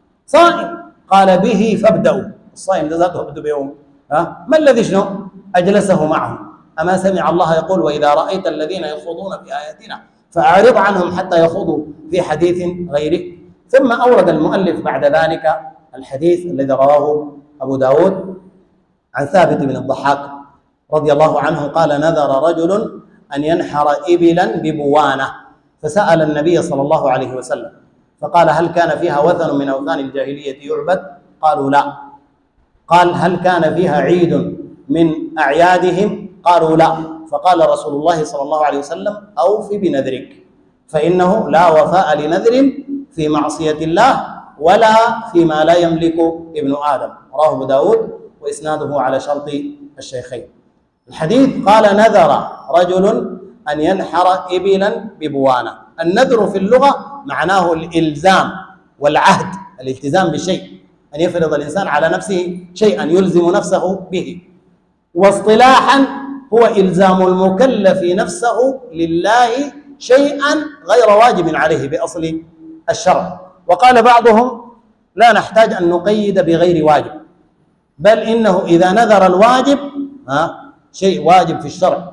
قال: به فابدأوا. الصائم ده ذاته ابدأ بيوم، ما الذي شنو أجلسه معهم؟ أما سمع الله يقول: وإذا رأيت الذين يخوضون في آياتنا فأعرض عنهم حتى يخوضوا في حديث غيره. ثم أورد المؤلف بعد ذلك الحديث الذي رواه أبو داود عن ثابت بن الضحاك رضي الله عنه قال: نذر رجل أن ينحر إبلا ببوانة، فسأل النبي صلى الله عليه وسلم فقال: هل كان فيها وثن من أوثان الجاهلية يعبد؟ قالوا: لا. قال: هل كان فيها عيد من أعيادهم؟ قالوا: لا. فقال رسول الله صلى الله عليه وسلم: أوف بنذرك، فإنه لا وفاء لنذر في معصية الله ولا فيما لا يملك ابن آدم. رواه أبو داود وإسناده على شرط الشيخين. الحديث قال: نذر رجل أن ينحر إبلا ببوانة. النذر في اللغة معناه الإلزام والعهد، الالتزام بشيء، أن يفرض الإنسان على نفسه شيئا يلزم نفسه به. واصطلاحا هو إلزام المكلف نفسه لله شيئا غير واجب عليه بأصل الشرع. وقال بعضهم: لا نحتاج أن نقيد بغير واجب، بل إنه إذا نذر الواجب شيء واجب في الشرع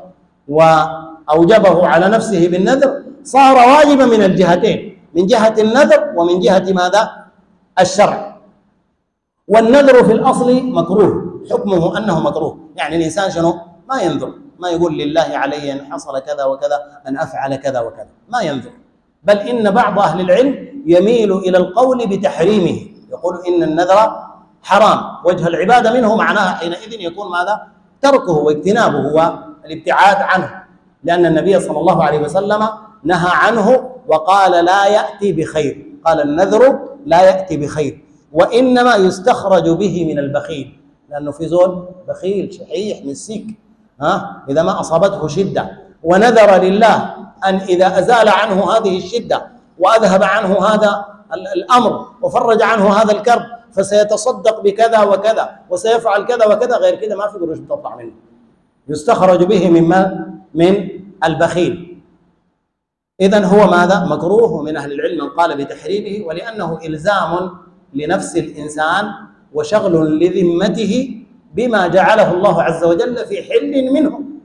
وأوجبه على نفسه بالنذر صار واجبا من الجهتين، من جهة النذر ومن جهة ماذا؟ الشرع. والنذر في الأصل مكروه، حكمه أنه مكروه، يعني الإنسان شنو؟ ما ينذر، ما يقول لله علي أن حصل كذا وكذا أن أفعل كذا وكذا، ما ينذر. بل إن بعض أهل العلم يميل إلى القول بتحريمه، يقول إن النذر حرام، وجه العبادة منه معناها حينئذ يكون ماذا؟ تركه واجتنابه والابتعاد عنه، لأن النبي صلى الله عليه وسلم نهى عنه وقال: لا يأتي بخير. قال: النذر لا يأتي بخير، وإنما يستخرج به من البخيل، لأنه في زول بخيل شحيح مسيك، إذا ما أصابته شدة ونذر لله أن إذا أزال عنه هذه الشدة وأذهب عنه هذا الأمر وفرج عنه هذا الكرب فسيتصدق بكذا وكذا وسيفعل كذا وكذا، غير كذا ما في قروش تطلع منه، يستخرج به من البخيل. إذن هو ماذا؟ مكروه. ومن أهل العلم من قال بتحريمه، ولأنه إلزام لنفس الإنسان وشغل لذمته بما جعله الله عز وجل في حل منه،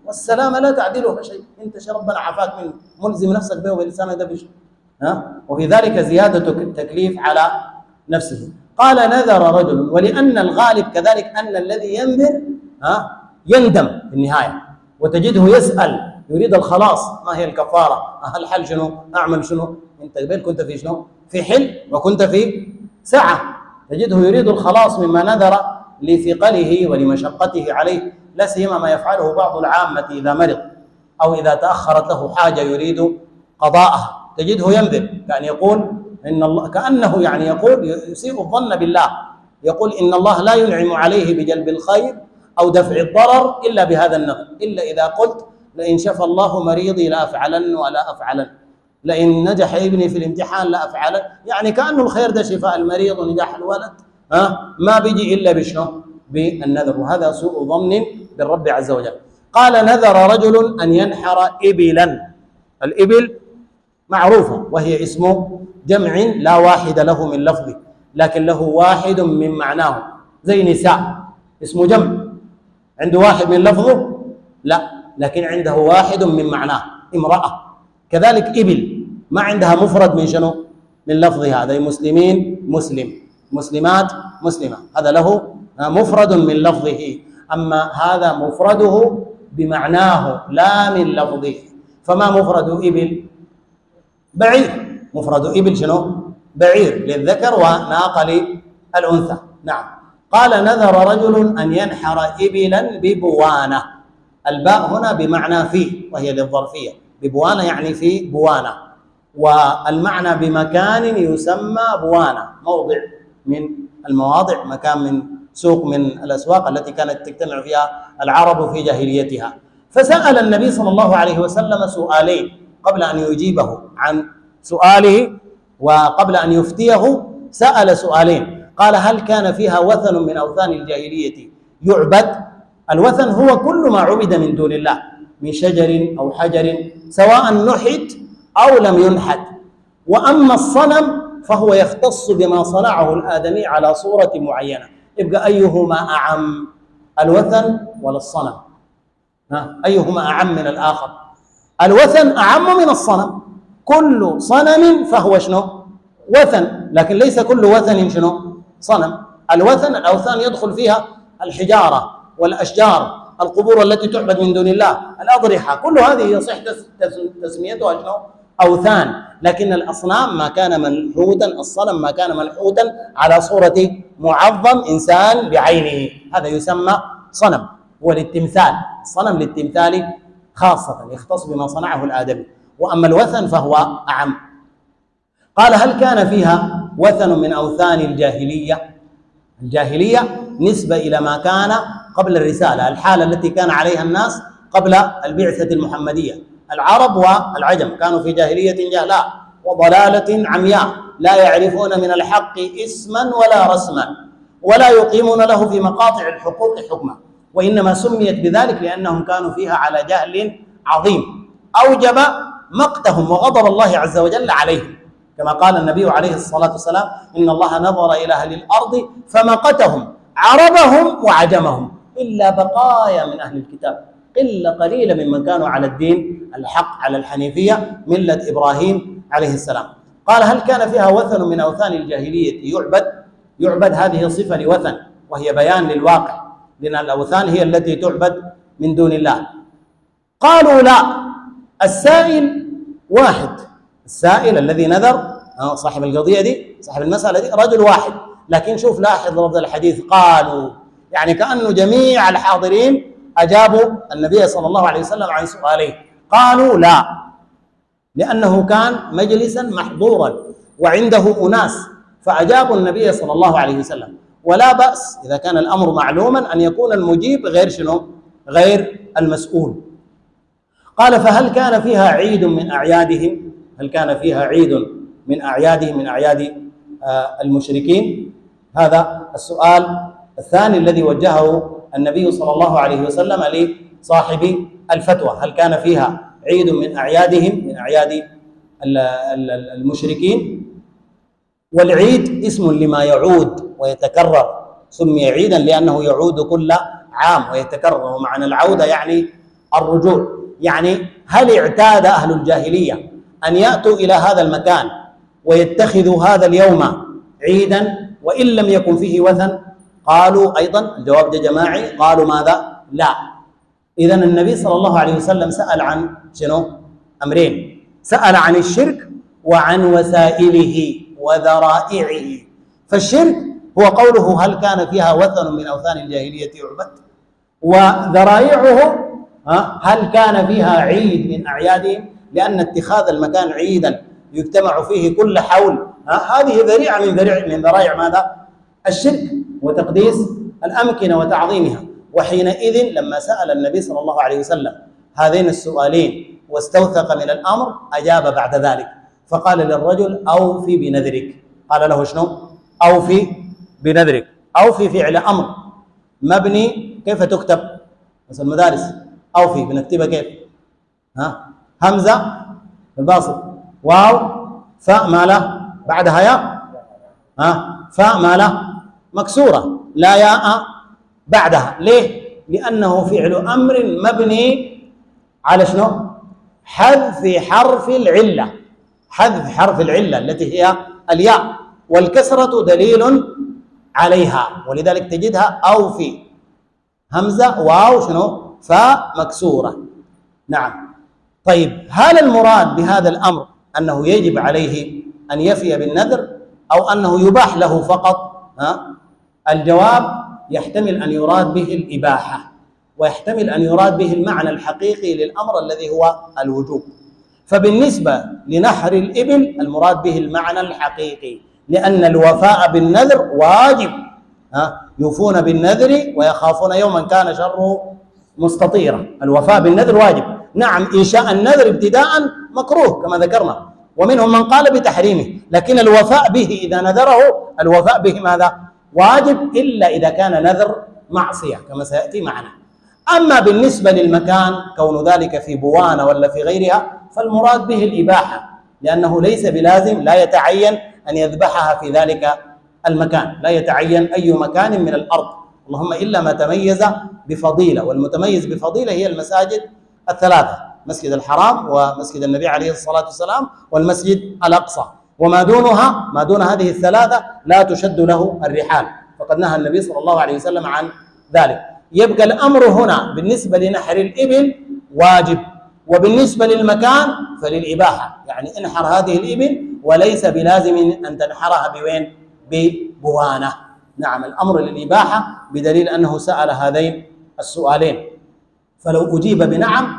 والسلامة لا تعدلها شيء، أنت ربنا عافاك منه، ملزم نفسك به وبلسانك ده بشيء. وفي ذلك زيادة التكليف على نفسه. قال نذر رجل، ولأن الغالب كذلك أن الذي ينذر يندم في النهاية، وتجده يسأل يريد الخلاص، ما هي الكفارة؟ الحل شنو؟ أعمل شنو؟ أنت قبل كنت في شنو؟ في حل وكنت في سعة، تجده يريد الخلاص مما نذر لثقله ولمشقته عليه، لا سيما ما يفعله بعض العامة إذا مرض أو إذا تأخرت له حاجة يريد قضاءها، تجده ينذر، كأن يقول إن الله، كأنه يعني يقول يسيء الظن بالله، يقول إن الله لا ينعم عليه بجلب الخير أو دفع الضرر إلا بهذا النذر، إلا إذا قلت لئن شفى الله مريضي لأفعلن ولا أفعلن، لئن نجح ابني في الامتحان لأفعلن، يعني كأنه الخير ده شفاء المريض ونجاح الولد ما بيجي إلا بشنو؟ بالنذر، وهذا سوء ظن بالرب عز وجل. قال نذر رجل أن ينحر إبلا، الإبل معروفة وهي اسم جمع لا واحد له من لفظه، لكن له واحد من معناه، زي نساء اسم جمع، عنده واحد من لفظه؟ لا، لكن عنده واحد من معناه، امرأة. كذلك إبل ما عندها مفرد من شنو؟ من لفظها، زي مسلمين مسلم، مسلمات مسلمة، هذا له مفرد من لفظه، أما هذا مفرده بمعناه لا من لفظه. فما مفرد إبل؟ بعير، مفرد إبل شنو؟ بعير للذكر وناقة للأنثى. نعم. قال نذر رجل أن ينحر إبلا ببوانة، الباء هنا بمعنى في، وهي للظرفية، ببوانة يعني في بوانة، والمعنى بمكان يسمى بوانة، موضع من المواضع، مكان من سوق من الأسواق التي كانت تجتمع فيها العرب في جاهليتها. فسأل النبي صلى الله عليه وسلم سؤالين قبل أن يجيبه عن سؤاله، وقبل أن يفتيه سأل سؤالين. قال هل كان فيها وثن من أوثان الجاهلية يعبد؟ الوثن هو كل ما عبد من دون الله من شجر أو حجر، سواء نحت أو لم ينحت. وأما الصنم فهو يختص بما صنعه الآدمي على صورة معينة، يبقى أيهما أعم، الوثن ولا الصنم؟ أيهما أعم من الآخر؟ الوثن أعم من الصنم، كل صنم فهو شنو؟ وثن، لكن ليس كل وثن شنو؟ صنم. الوثن الأوثان يدخل فيها الحجارة والأشجار، القبور التي تعبد من دون الله، الأضرحة، كل هذه يصح تسميتها شنو؟ أوثان. لكن الأصنام ما كان منحوتا، الصنم ما كان منحوتا على صورة معظم إنسان بعينه، هذا يسمى صنم. وللتمثال، الصنم للتمثال خاصة يختص بما صنعه الآدمي، وأما الوثن فهو أعم. قال هل كان فيها وثن من أوثان الجاهلية؟ الجاهلية نسبة إلى ما كان قبل الرسالة، الحالة التي كان عليها الناس قبل البعثة المحمدية. العرب والعجم كانوا في جاهلية جهلاء وضلالة عمياء، لا يعرفون من الحق اسما ولا رسما، ولا يقيمون له في مقاطع الحقوق حكما، وإنما سميت بذلك لأنهم كانوا فيها على جهل عظيم أوجب مقتهم وغضب الله عز وجل عليهم، كما قال النبي عليه الصلاة والسلام إن الله نظر إلى أهل الأرض فمقتهم عربهم وعجمهم إلا بقايا من أهل الكتاب، قلة قليلة ممن كانوا على الدين الحق على الحنيفية ملة إبراهيم عليه السلام. قال هل كان فيها وثن من أوثان الجاهلية يعبد هذه صفة لوثن، وهي بيان للواقع، لأن الأوثان هي التي تعبد من دون الله. قالوا لا، السائل واحد، السائل الذي نذر صاحب القضية دي، صاحب المسألة دي رجل واحد، لكن شوف لاحظ لفظ الحديث قالوا، يعني كأنه جميع الحاضرين أجابوا النبي صلى الله عليه وسلم عن سؤاليه. قالوا لا، لأنه كان مجلسا محظورا وعنده أناس، فأجابوا النبي صلى الله عليه وسلم. ولا بأس إذا كان الأمر معلوما أن يكون المجيب غير شنو؟ غير المسؤول. قال فهل كان فيها عيد من أعيادهم؟ هل كان فيها عيد من أعيادهم، من أعياد المشركين؟ هذا السؤال الثاني الذي وجهه النبي صلى الله عليه وسلم لصاحب الفتوى، هل كان فيها عيد من أعيادهم، من أعياد المشركين؟ والعيد اسم لما يعود ويتكرر، سمي عيدا لأنه يعود كل عام ويتكرر، ومعنى العودة يعني الرجوع. يعني هل اعتاد أهل الجاهلية أن يأتوا إلى هذا المكان ويتخذوا هذا اليوم عيدا وإن لم يكن فيه وثن؟ قالوا أيضا الجواب ده جماعي، قالوا ماذا؟ لا. إذن النبي صلى الله عليه وسلم سأل عن شنو؟ أمرين، سأل عن الشرك وعن وسائله وذرائعه. فالشرك هو قوله هل كان فيها وثن من أوثان الجاهلية يعبد، وذرائعه هل كان فيها عيد من أعيادهم، لأن اتخاذ المكان عيدا يجتمع فيه كل حول هذه ذريعة من ذرائع ماذا؟ الشرك وتقديس الأمكنة وتعظيمها. وحينئذ لما سأل النبي صلى الله عليه وسلم هذين السؤالين واستوثق من الأمر أجاب بعد ذلك فقال للرجل أوفي بنذرك. قال له شنو؟ أوفي بنذرك. أوفي فعل أمر مبني، كيف تكتب؟ مثل المدارس أوفي بنكتبها كيف؟ همزة في الباسط، واو، فاء ماله بعدها ياء، فاء ماله مكسورة لا ياء بعدها. ليه؟ لأنه فعل أمر مبني على شنو؟ حذف حرف العلة، حذف حرف العلة التي هي الياء، والكسرة دليل عليها، ولذلك تجدها أوفي همزة واو شنو؟ فاء مكسورة. نعم. طيب هل المراد بهذا الأمر أنه يجب عليه أن يفي بالنذر أو أنه يباح له فقط؟ الجواب يحتمل أن يراد به الإباحة، ويحتمل أن يراد به المعنى الحقيقي للأمر الذي هو الوجوب. فبالنسبة لنحر الإبل المراد به المعنى الحقيقي، لأن الوفاء بالنذر واجب، يوفون بالنذر ويخافون يوما كان شره مستطيرا. الوفاء بالنذر واجب. نعم، إنشاء النذر ابتداء مكروه كما ذكرنا، ومنهم من قال بتحريمه، لكن الوفاء به إذا نذره الوفاء به ماذا؟ واجب، إلا إذا كان نذر معصية كما سيأتي معنا. أما بالنسبة للمكان كون ذلك في بوانة ولا في غيرها فالمراد به الإباحة، لأنه ليس بلازم، لا يتعين أن يذبحها في ذلك المكان، لا يتعين أي مكان من الأرض، اللهم إلا ما تميز بفضيلة، والمتميز بفضيلة هي المساجد الثلاثة: مسجد الحرام ومسجد النبي عليه الصلاة والسلام والمسجد الأقصى، وما دونها ما دون هذه الثلاثة لا تشد له الرحال، فقد نهى النبي صلى الله عليه وسلم عن ذلك. يبقى الأمر هنا بالنسبة لنحر الإبل واجب، وبالنسبة للمكان فللإباحة، يعني انحر هذه الإبل وليس بلازم أن تنحرها بوين؟ ببوانة. نعم، الأمر للإباحة بدليل أنه سأل هذين السؤالين. فلو أجيب بنعم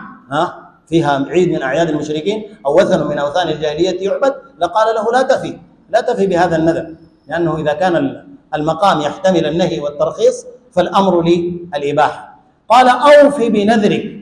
فيها عيد من أعياد المشركين أو وثن من أوثان الجاهلية يعبد لقال له لا تفي بهذا النذر، لأنه إذا كان المقام يحتمل النهي والترخيص فالأمر للإباحة. قال أوفي بنذرك،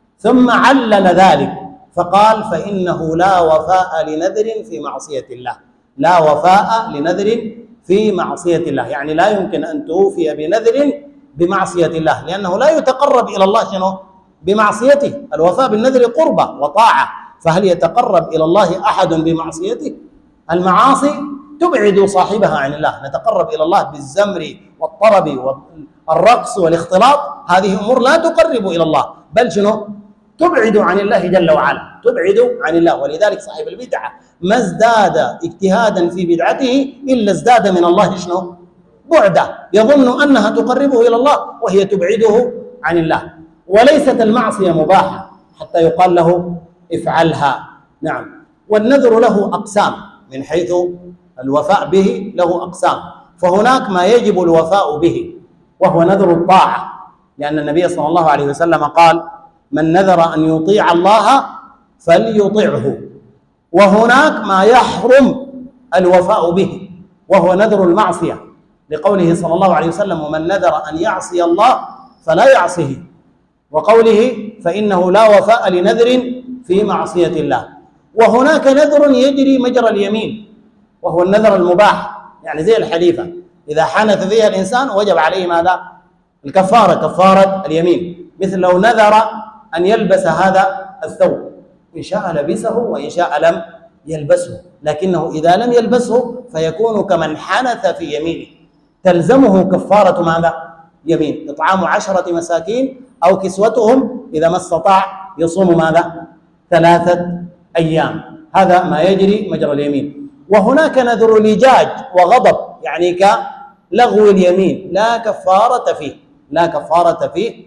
ثم علل ذلك فقال فإنه لا وفاء لنذر في معصية الله. لا وفاء لنذر في معصية الله، يعني لا يمكن أن توفي بنذر بمعصية الله، لأنه لا يتقرب إلى الله شنو؟ بمعصيته. الوفاء بالنذر قربة وطاعة، فهل يتقرب إلى الله أحد بمعصيته؟ المعاصي تبعد صاحبها عن الله. نتقرب إلى الله بالزمر والطرب والرقص والاختلاط، هذه أمور لا تقرب إلى الله، بل شنو؟ تبعد عن الله جل وعلا، تبعد عن الله. ولذلك صاحب البدعة ما ازداد اجتهادا في بدعته إلا ازداد من الله شنو؟ بعدا، يظن أنها تقربه إلى الله وهي تبعده عن الله. وليست المعصية مباحة حتى يقال له افعلها. نعم. والنذر له أقسام، من حيث الوفاء به له أقسام، فهناك ما يجب الوفاء به وهو نذر الطاعة، لأن النبي صلى الله عليه وسلم قال من نذر أن يطيع الله فليطعه. وهناك ما يحرم الوفاء به وهو نذر المعصية، لقوله صلى الله عليه وسلم ومن نذر أن يعصي الله فلا يعصيه، وقوله فإنه لا وفاء لنذر في معصية الله. وهناك نذر يجري مجرى اليمين وهو النذر المباح، يعني زي الحليفة إذا حنث فيها الإنسان وجب عليه ماذا؟ الكفارة، كفارة اليمين. مثل لو نذر أن يلبس هذا الثوب، إن شاء لبسه وإن شاء لم يلبسه، لكنه إذا لم يلبسه فيكون كمن حنث في يمينه، تلزمه كفارة ماذا؟ يمين، إطعام 10 مساكين أو كسوتهم إذا ما استطاع يصوم ماذا؟ 3 أيام. هذا ما يجري مجرى اليمين. وهناك نذر لجاج وغضب، يعني كلغو اليمين، لا كفارة فيه، لا كفارة فيه.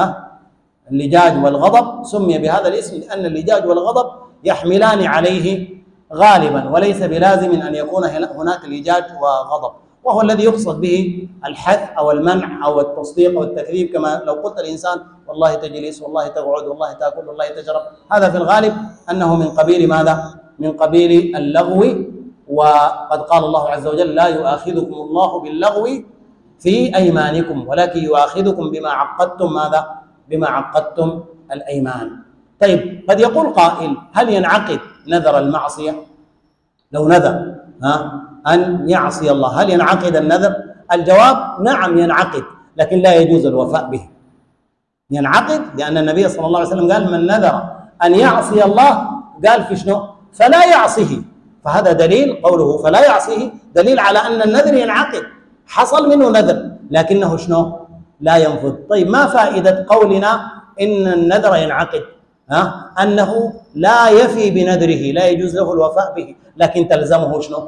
اللجاج والغضب سمي بهذا الاسم لأن اللجاج والغضب يحملان عليه غالبا، وليس بلازم أن يكون هناك لجاج وغضب، وهو الذي يقصد به الحث أو المنع أو التصديق أو التكذيب. كما لو قلت الإنسان والله تجلس، والله تقعد، والله تأكل، والله تشرب، هذا في الغالب أنه من قبيل ماذا؟ من قبيل اللغو. وقد قال الله عز وجل: لا يؤاخذكم الله باللغو في أيمانكم ولكن يؤاخذكم بما عقدتم ماذا؟ بما عقدتم الأيمان. طيب، قد يقول قائل: هل ينعقد نذر المعصية؟ لو نذر أن يعصي الله، هل ينعقد النذر؟ الجواب: نعم ينعقد، لكن لا يجوز الوفاء به. ينعقد لأن النبي صلى الله عليه وسلم قال: من نذر أن يعصي الله، قال في شنو؟ فلا يعصيه. فهذا دليل، قوله فلا يعصيه دليل على أن النذر ينعقد، حصل منه نذر لكنه شنو؟ لا ينفذ. طيب، ما فائدة قولنا إن النذر ينعقد؟ أنه لا يفي بنذره، لا يجوز له الوفاء به، لكن تلزمه شنو؟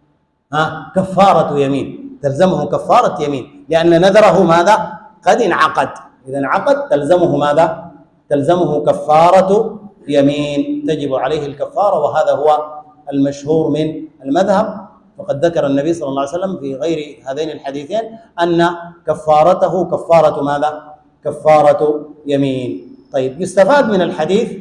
كفارة يمين، تلزمه كفارة يمين، لأن نذره ماذا؟ قد انعقد. إذا انعقد تلزمه ماذا؟ تلزمه كفارة يمين، تجب عليه الكفارة، وهذا هو المشهور من المذهب. وقد ذكر النبي صلى الله عليه وسلم في غير هذين الحديثين أن كفارته كفارة ماذا؟ كفارة يمين. طيب، يستفاد من الحديث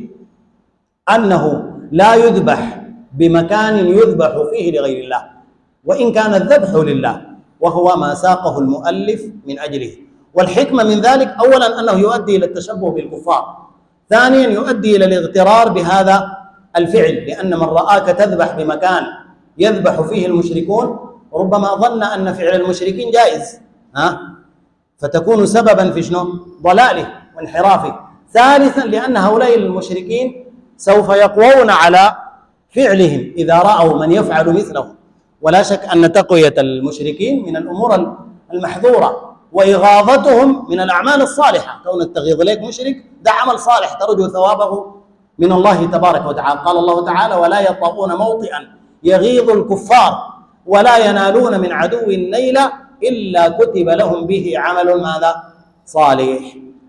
أنه لا يذبح بمكان يذبح فيه لغير الله، وإن كان الذبح لله، وهو ما ساقه المؤلف من أجله. والحكمة من ذلك أولا أنه يؤدي إلى التشبه بالكفار، ثانيا يؤدي إلى الاغترار بهذا الفعل، لأن من رآك تذبح بمكان يذبح فيه المشركون ربما ظن أن فعل المشركين جائز، فتكون سببا في شنو؟ ضلاله وانحرافه. ثالثا لأن هؤلاء المشركين سوف يقوون على فعلهم إذا رأوا من يفعل مثله، ولا شك أن تقوية المشركين من الأمور المحظورة، وإغاظتهم من الأعمال الصالحة. كونك تغيظ لك مشرك ده عمل صالح ترجو ثوابه من الله تبارك وتعالى. قال الله تعالى: ولا يطؤون موطئا يغيظ الكفار ولا ينالون من عدو نيلا إلا كتب لهم به عمل ماذا؟ صالح.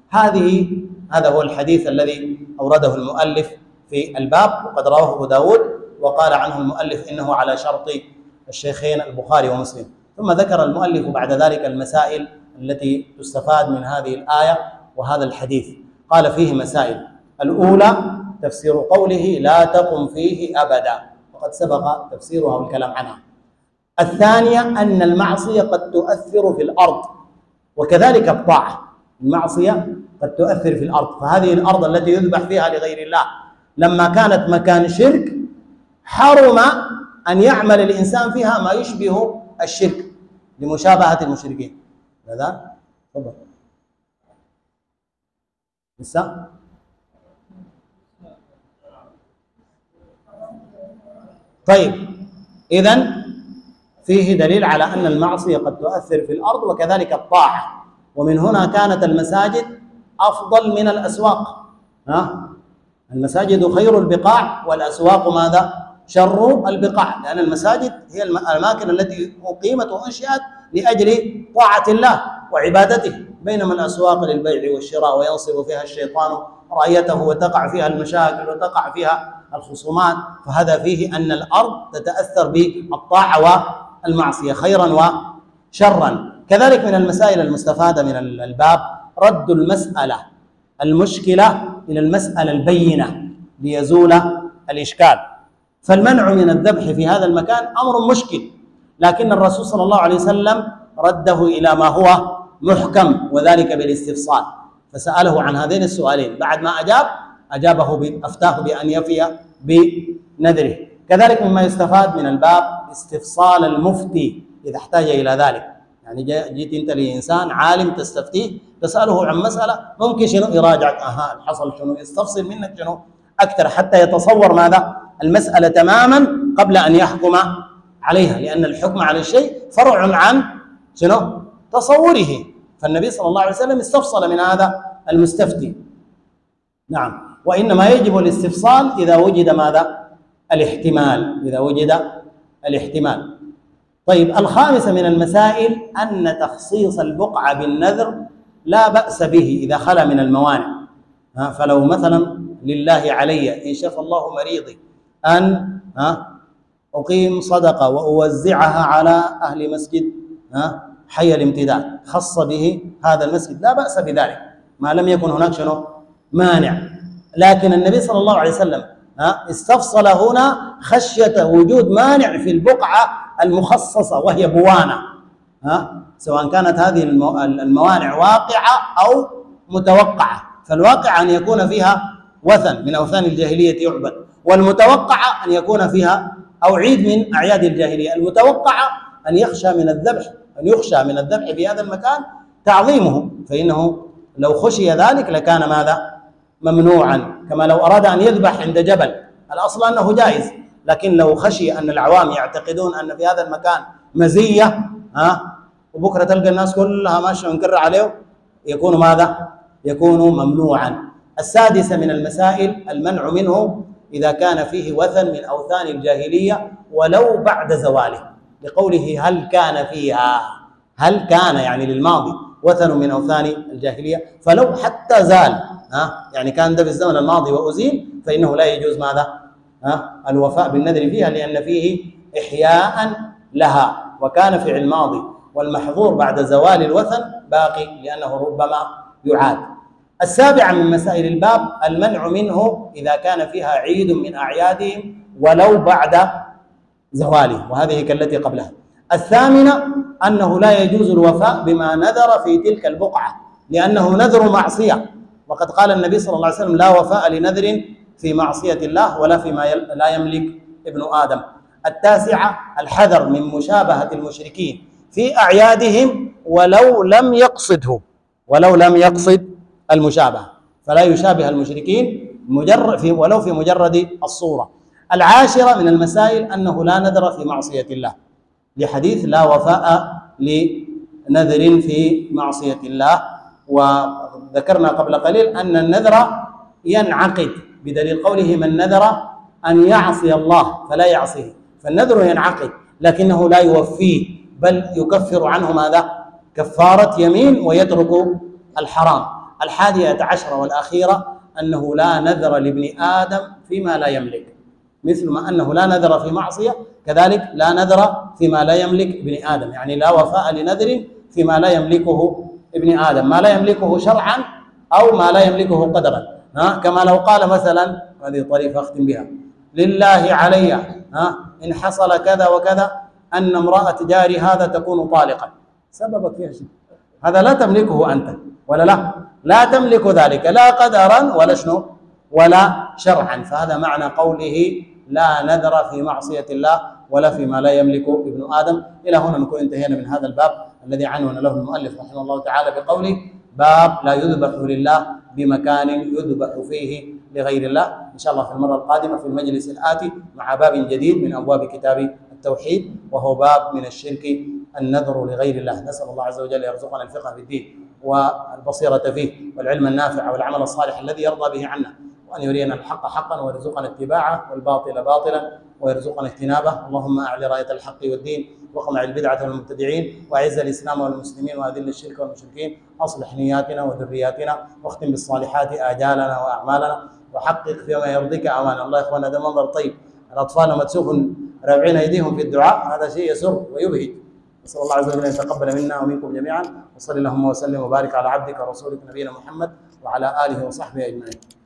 هذا هو الحديث الذي أورده المؤلف في الباب، وقد رواه أبو داود، وقال عنه المؤلف إنه على شرط الشيخين البخاري ومسلم. ثم ذكر المؤلف بعد ذلك المسائل التي تستفاد من هذه الآية وهذا الحديث. قال فيه مسائل: الأولى تفسير قوله لا تقم فيه أبدا، وقد سبق تفسيرها والكلام عنها. الثانية أن المعصية قد تؤثر في الأرض، وكذلك الطاعة. المعصية قد تؤثر في الأرض، فهذه الأرض التي يذبح فيها لغير الله لما كانت مكان شرك حرم أن يعمل الإنسان فيها ما يشبه الشرك لمشابهة المشركين. هذا تفضل لسه. طيب، إذن فيه دليل على أن المعصية قد تؤثر في الأرض وكذلك الطاعة. ومن هنا كانت المساجد أفضل من الأسواق. المساجد خير البقاع والأسواق ماذا؟ شر البقاع، لأن المساجد هي الأماكن التي أقيمت وأنشئت لأجل طاعة الله وعبادته، بينما الأسواق للبيع والشراء وينصب فيها الشيطان رأيته وتقع فيها المشاكل وتقع فيها الخصومات. فهذا فيه أن الأرض تتأثر بالطاعة والمعصية خيرا وشرا. كذلك من المسائل المستفادة من الباب رد المسألة المشكلة إلى المسألة البينة ليزول الإشكال. فالمنع من الذبح في هذا المكان أمر مشكل، لكن الرسول صلى الله عليه وسلم رده إلى ما هو محكم، وذلك بالاستفصال، فسأله عن هذين السؤالين، بعد ما أجابه أفتاه بأن يفي بنذره. كذلك مما يستفاد من الباب استفصال المفتي إذا احتاج إلى ذلك. يعني جيت أنت لإنسان عالم تستفتيه، تسأله عن مسألة ممكن شنو يراجعك، حصل شنو، يستفصل منك شنو أكثر حتى يتصور ماذا؟ المسألة تماما قبل أن يحكم عليها، لأن الحكم على الشيء فرع عن شنو؟ تصوره. فالنبي صلى الله عليه وسلم استفصل من هذا المستفتي. نعم، وإنما يجب الاستفصال إذا وجد ماذا؟ الاحتمال، إذا وجد الاحتمال. طيب، الخامسة من المسائل أن تخصيص البقعة بالنذر لا بأس به إذا خلا من الموانع. فلو مثلا لله علي إن شفى الله مريضي أن أقيم صدقة وأوزعها على أهل مسجد حي الامتداد، خص به هذا المسجد، لا بأس بذلك ما لم يكن هناك شنو؟ مانع. لكن النبي صلى الله عليه وسلم استفصل هنا خشية وجود مانع في البقعة المخصصة وهي بوانة، سواء كانت هذه الموانع واقعة أو متوقعة. فالواقع أن يكون فيها وثن من أوثان الجاهلية يعبد، والمتوقع أن يكون فيها أو عيد من أعياد الجاهلية. المتوقع أن يخشى من الذبح في هذا المكان تعظيمه، فإنه لو خشي ذلك لكان ماذا؟ ممنوعا. كما لو أراد أن يذبح عند جبل، الأصل أنه جائز، لكن لو خشي أن العوام يعتقدون أن في هذا المكان مزية وبكرة تلقى الناس كلها ماشية منكر عليه، يكون ماذا؟ يكون ممنوعا. السادسة من المسائل المنع منه إذا كان فيه وثن من أوثان الجاهلية ولو بعد زواله، لقوله هل كان يعني للماضي وثن من أوثان الجاهلية، فلو حتى زال يعني كان ده في الزمن الماضي وأزيل، فإنه لا يجوز ماذا؟ الوفاء بالنذر فيها، لأن فيه إحياء لها، وكان فعل الماضي والمحظور بعد زوال الوثن باقي لأنه ربما يعاد. السابعة من مسائل الباب المنع منه إذا كان فيها عيد من أعيادهم ولو بعد زواله، وهذه كالتي قبلها. الثامنة أنه لا يجوز الوفاء بما نذر في تلك البقعة، لأنه نذر معصية، وقد قال النبي صلى الله عليه وسلم: لا وفاء لنذر في معصية الله ولا فيما لا يملك ابن آدم. التاسعة الحذر من مشابهة المشركين في أعيادهم ولو لم يقصد المشابهة، فلا يشابه المشركين ولو في مجرد الصورة. العاشرة من المسائل أنه لا نذر في معصية الله، لحديث لا وفاء لنذر في معصية الله. وذكرنا قبل قليل أن النذر ينعقد بدليل قوله: من نذر أن يعصي الله فلا يعصيه، فالنذر ينعقد لكنه لا يوفيه، بل يكفر عنه ماذا؟ كفارة يمين ويترك الحرام. 11 والأخيرة أنه لا نذر لابن آدم فيما لا يملك، مثل ما أنه لا نذر في معصية كذلك لا نذر فيما لا يملك ابن آدم، يعني لا وفاء لنذر فيما لا يملكه ابن آدم، ما لا يملكه شرعا أو ما لا يملكه قدرا. كما لو قال مثلا، هذه طريقة أختم بها: لله علي إن حصل كذا وكذا أن امرأة جاري هذا تكون طالقا، سببك فيها شيء، هذا لا تملكه أنت ولا لا تملك ذلك لا قدرا ولا شنو ولا شرعا. فهذا معنى قوله لا نذر في معصية الله ولا فيما لا يملك ابن آدم. إلى هنا نكون انتهينا من هذا الباب الذي عنون له المؤلف رحمه الله تعالى بقوله: باب لا يذبح لله بمكان يذبح فيه لغير الله. إن شاء الله في المرة القادمة في المجلس الآتي مع باب جديد من أبواب كتاب التوحيد، وهو باب من الشرك النذر لغير الله. نسأل الله عز وجل يرزقنا الفقه في الدين والبصيرة فيه والعلم النافع والعمل الصالح الذي يرضى به عنا، وأن يرينا الحق حقا ويرزقنا اتباعه والباطل باطلا ويرزقنا اجتنابه. اللهم أعل راية الحق والدين واقمع البدعة والمبتدعين، وأعز الإسلام والمسلمين وأذل الشرك والمشركين. أصلح نياتنا وذرياتنا، واختم بالصالحات آجالنا وأعمالنا، وحقق فيما يرضيك أعمالنا. الله يا إخوانا، ده منظر طيب، الأطفال لما تشوف رافعين أيديهم في الدعاء هذا شيء يسر ويبهج. نسأل الله عز وجل أن يتقبل منا ومنكم جميعا، وصلى اللهم وسلم وبارك على عبدك ورسولك نبينا محمد وعلى آله وصحبه أجمعين.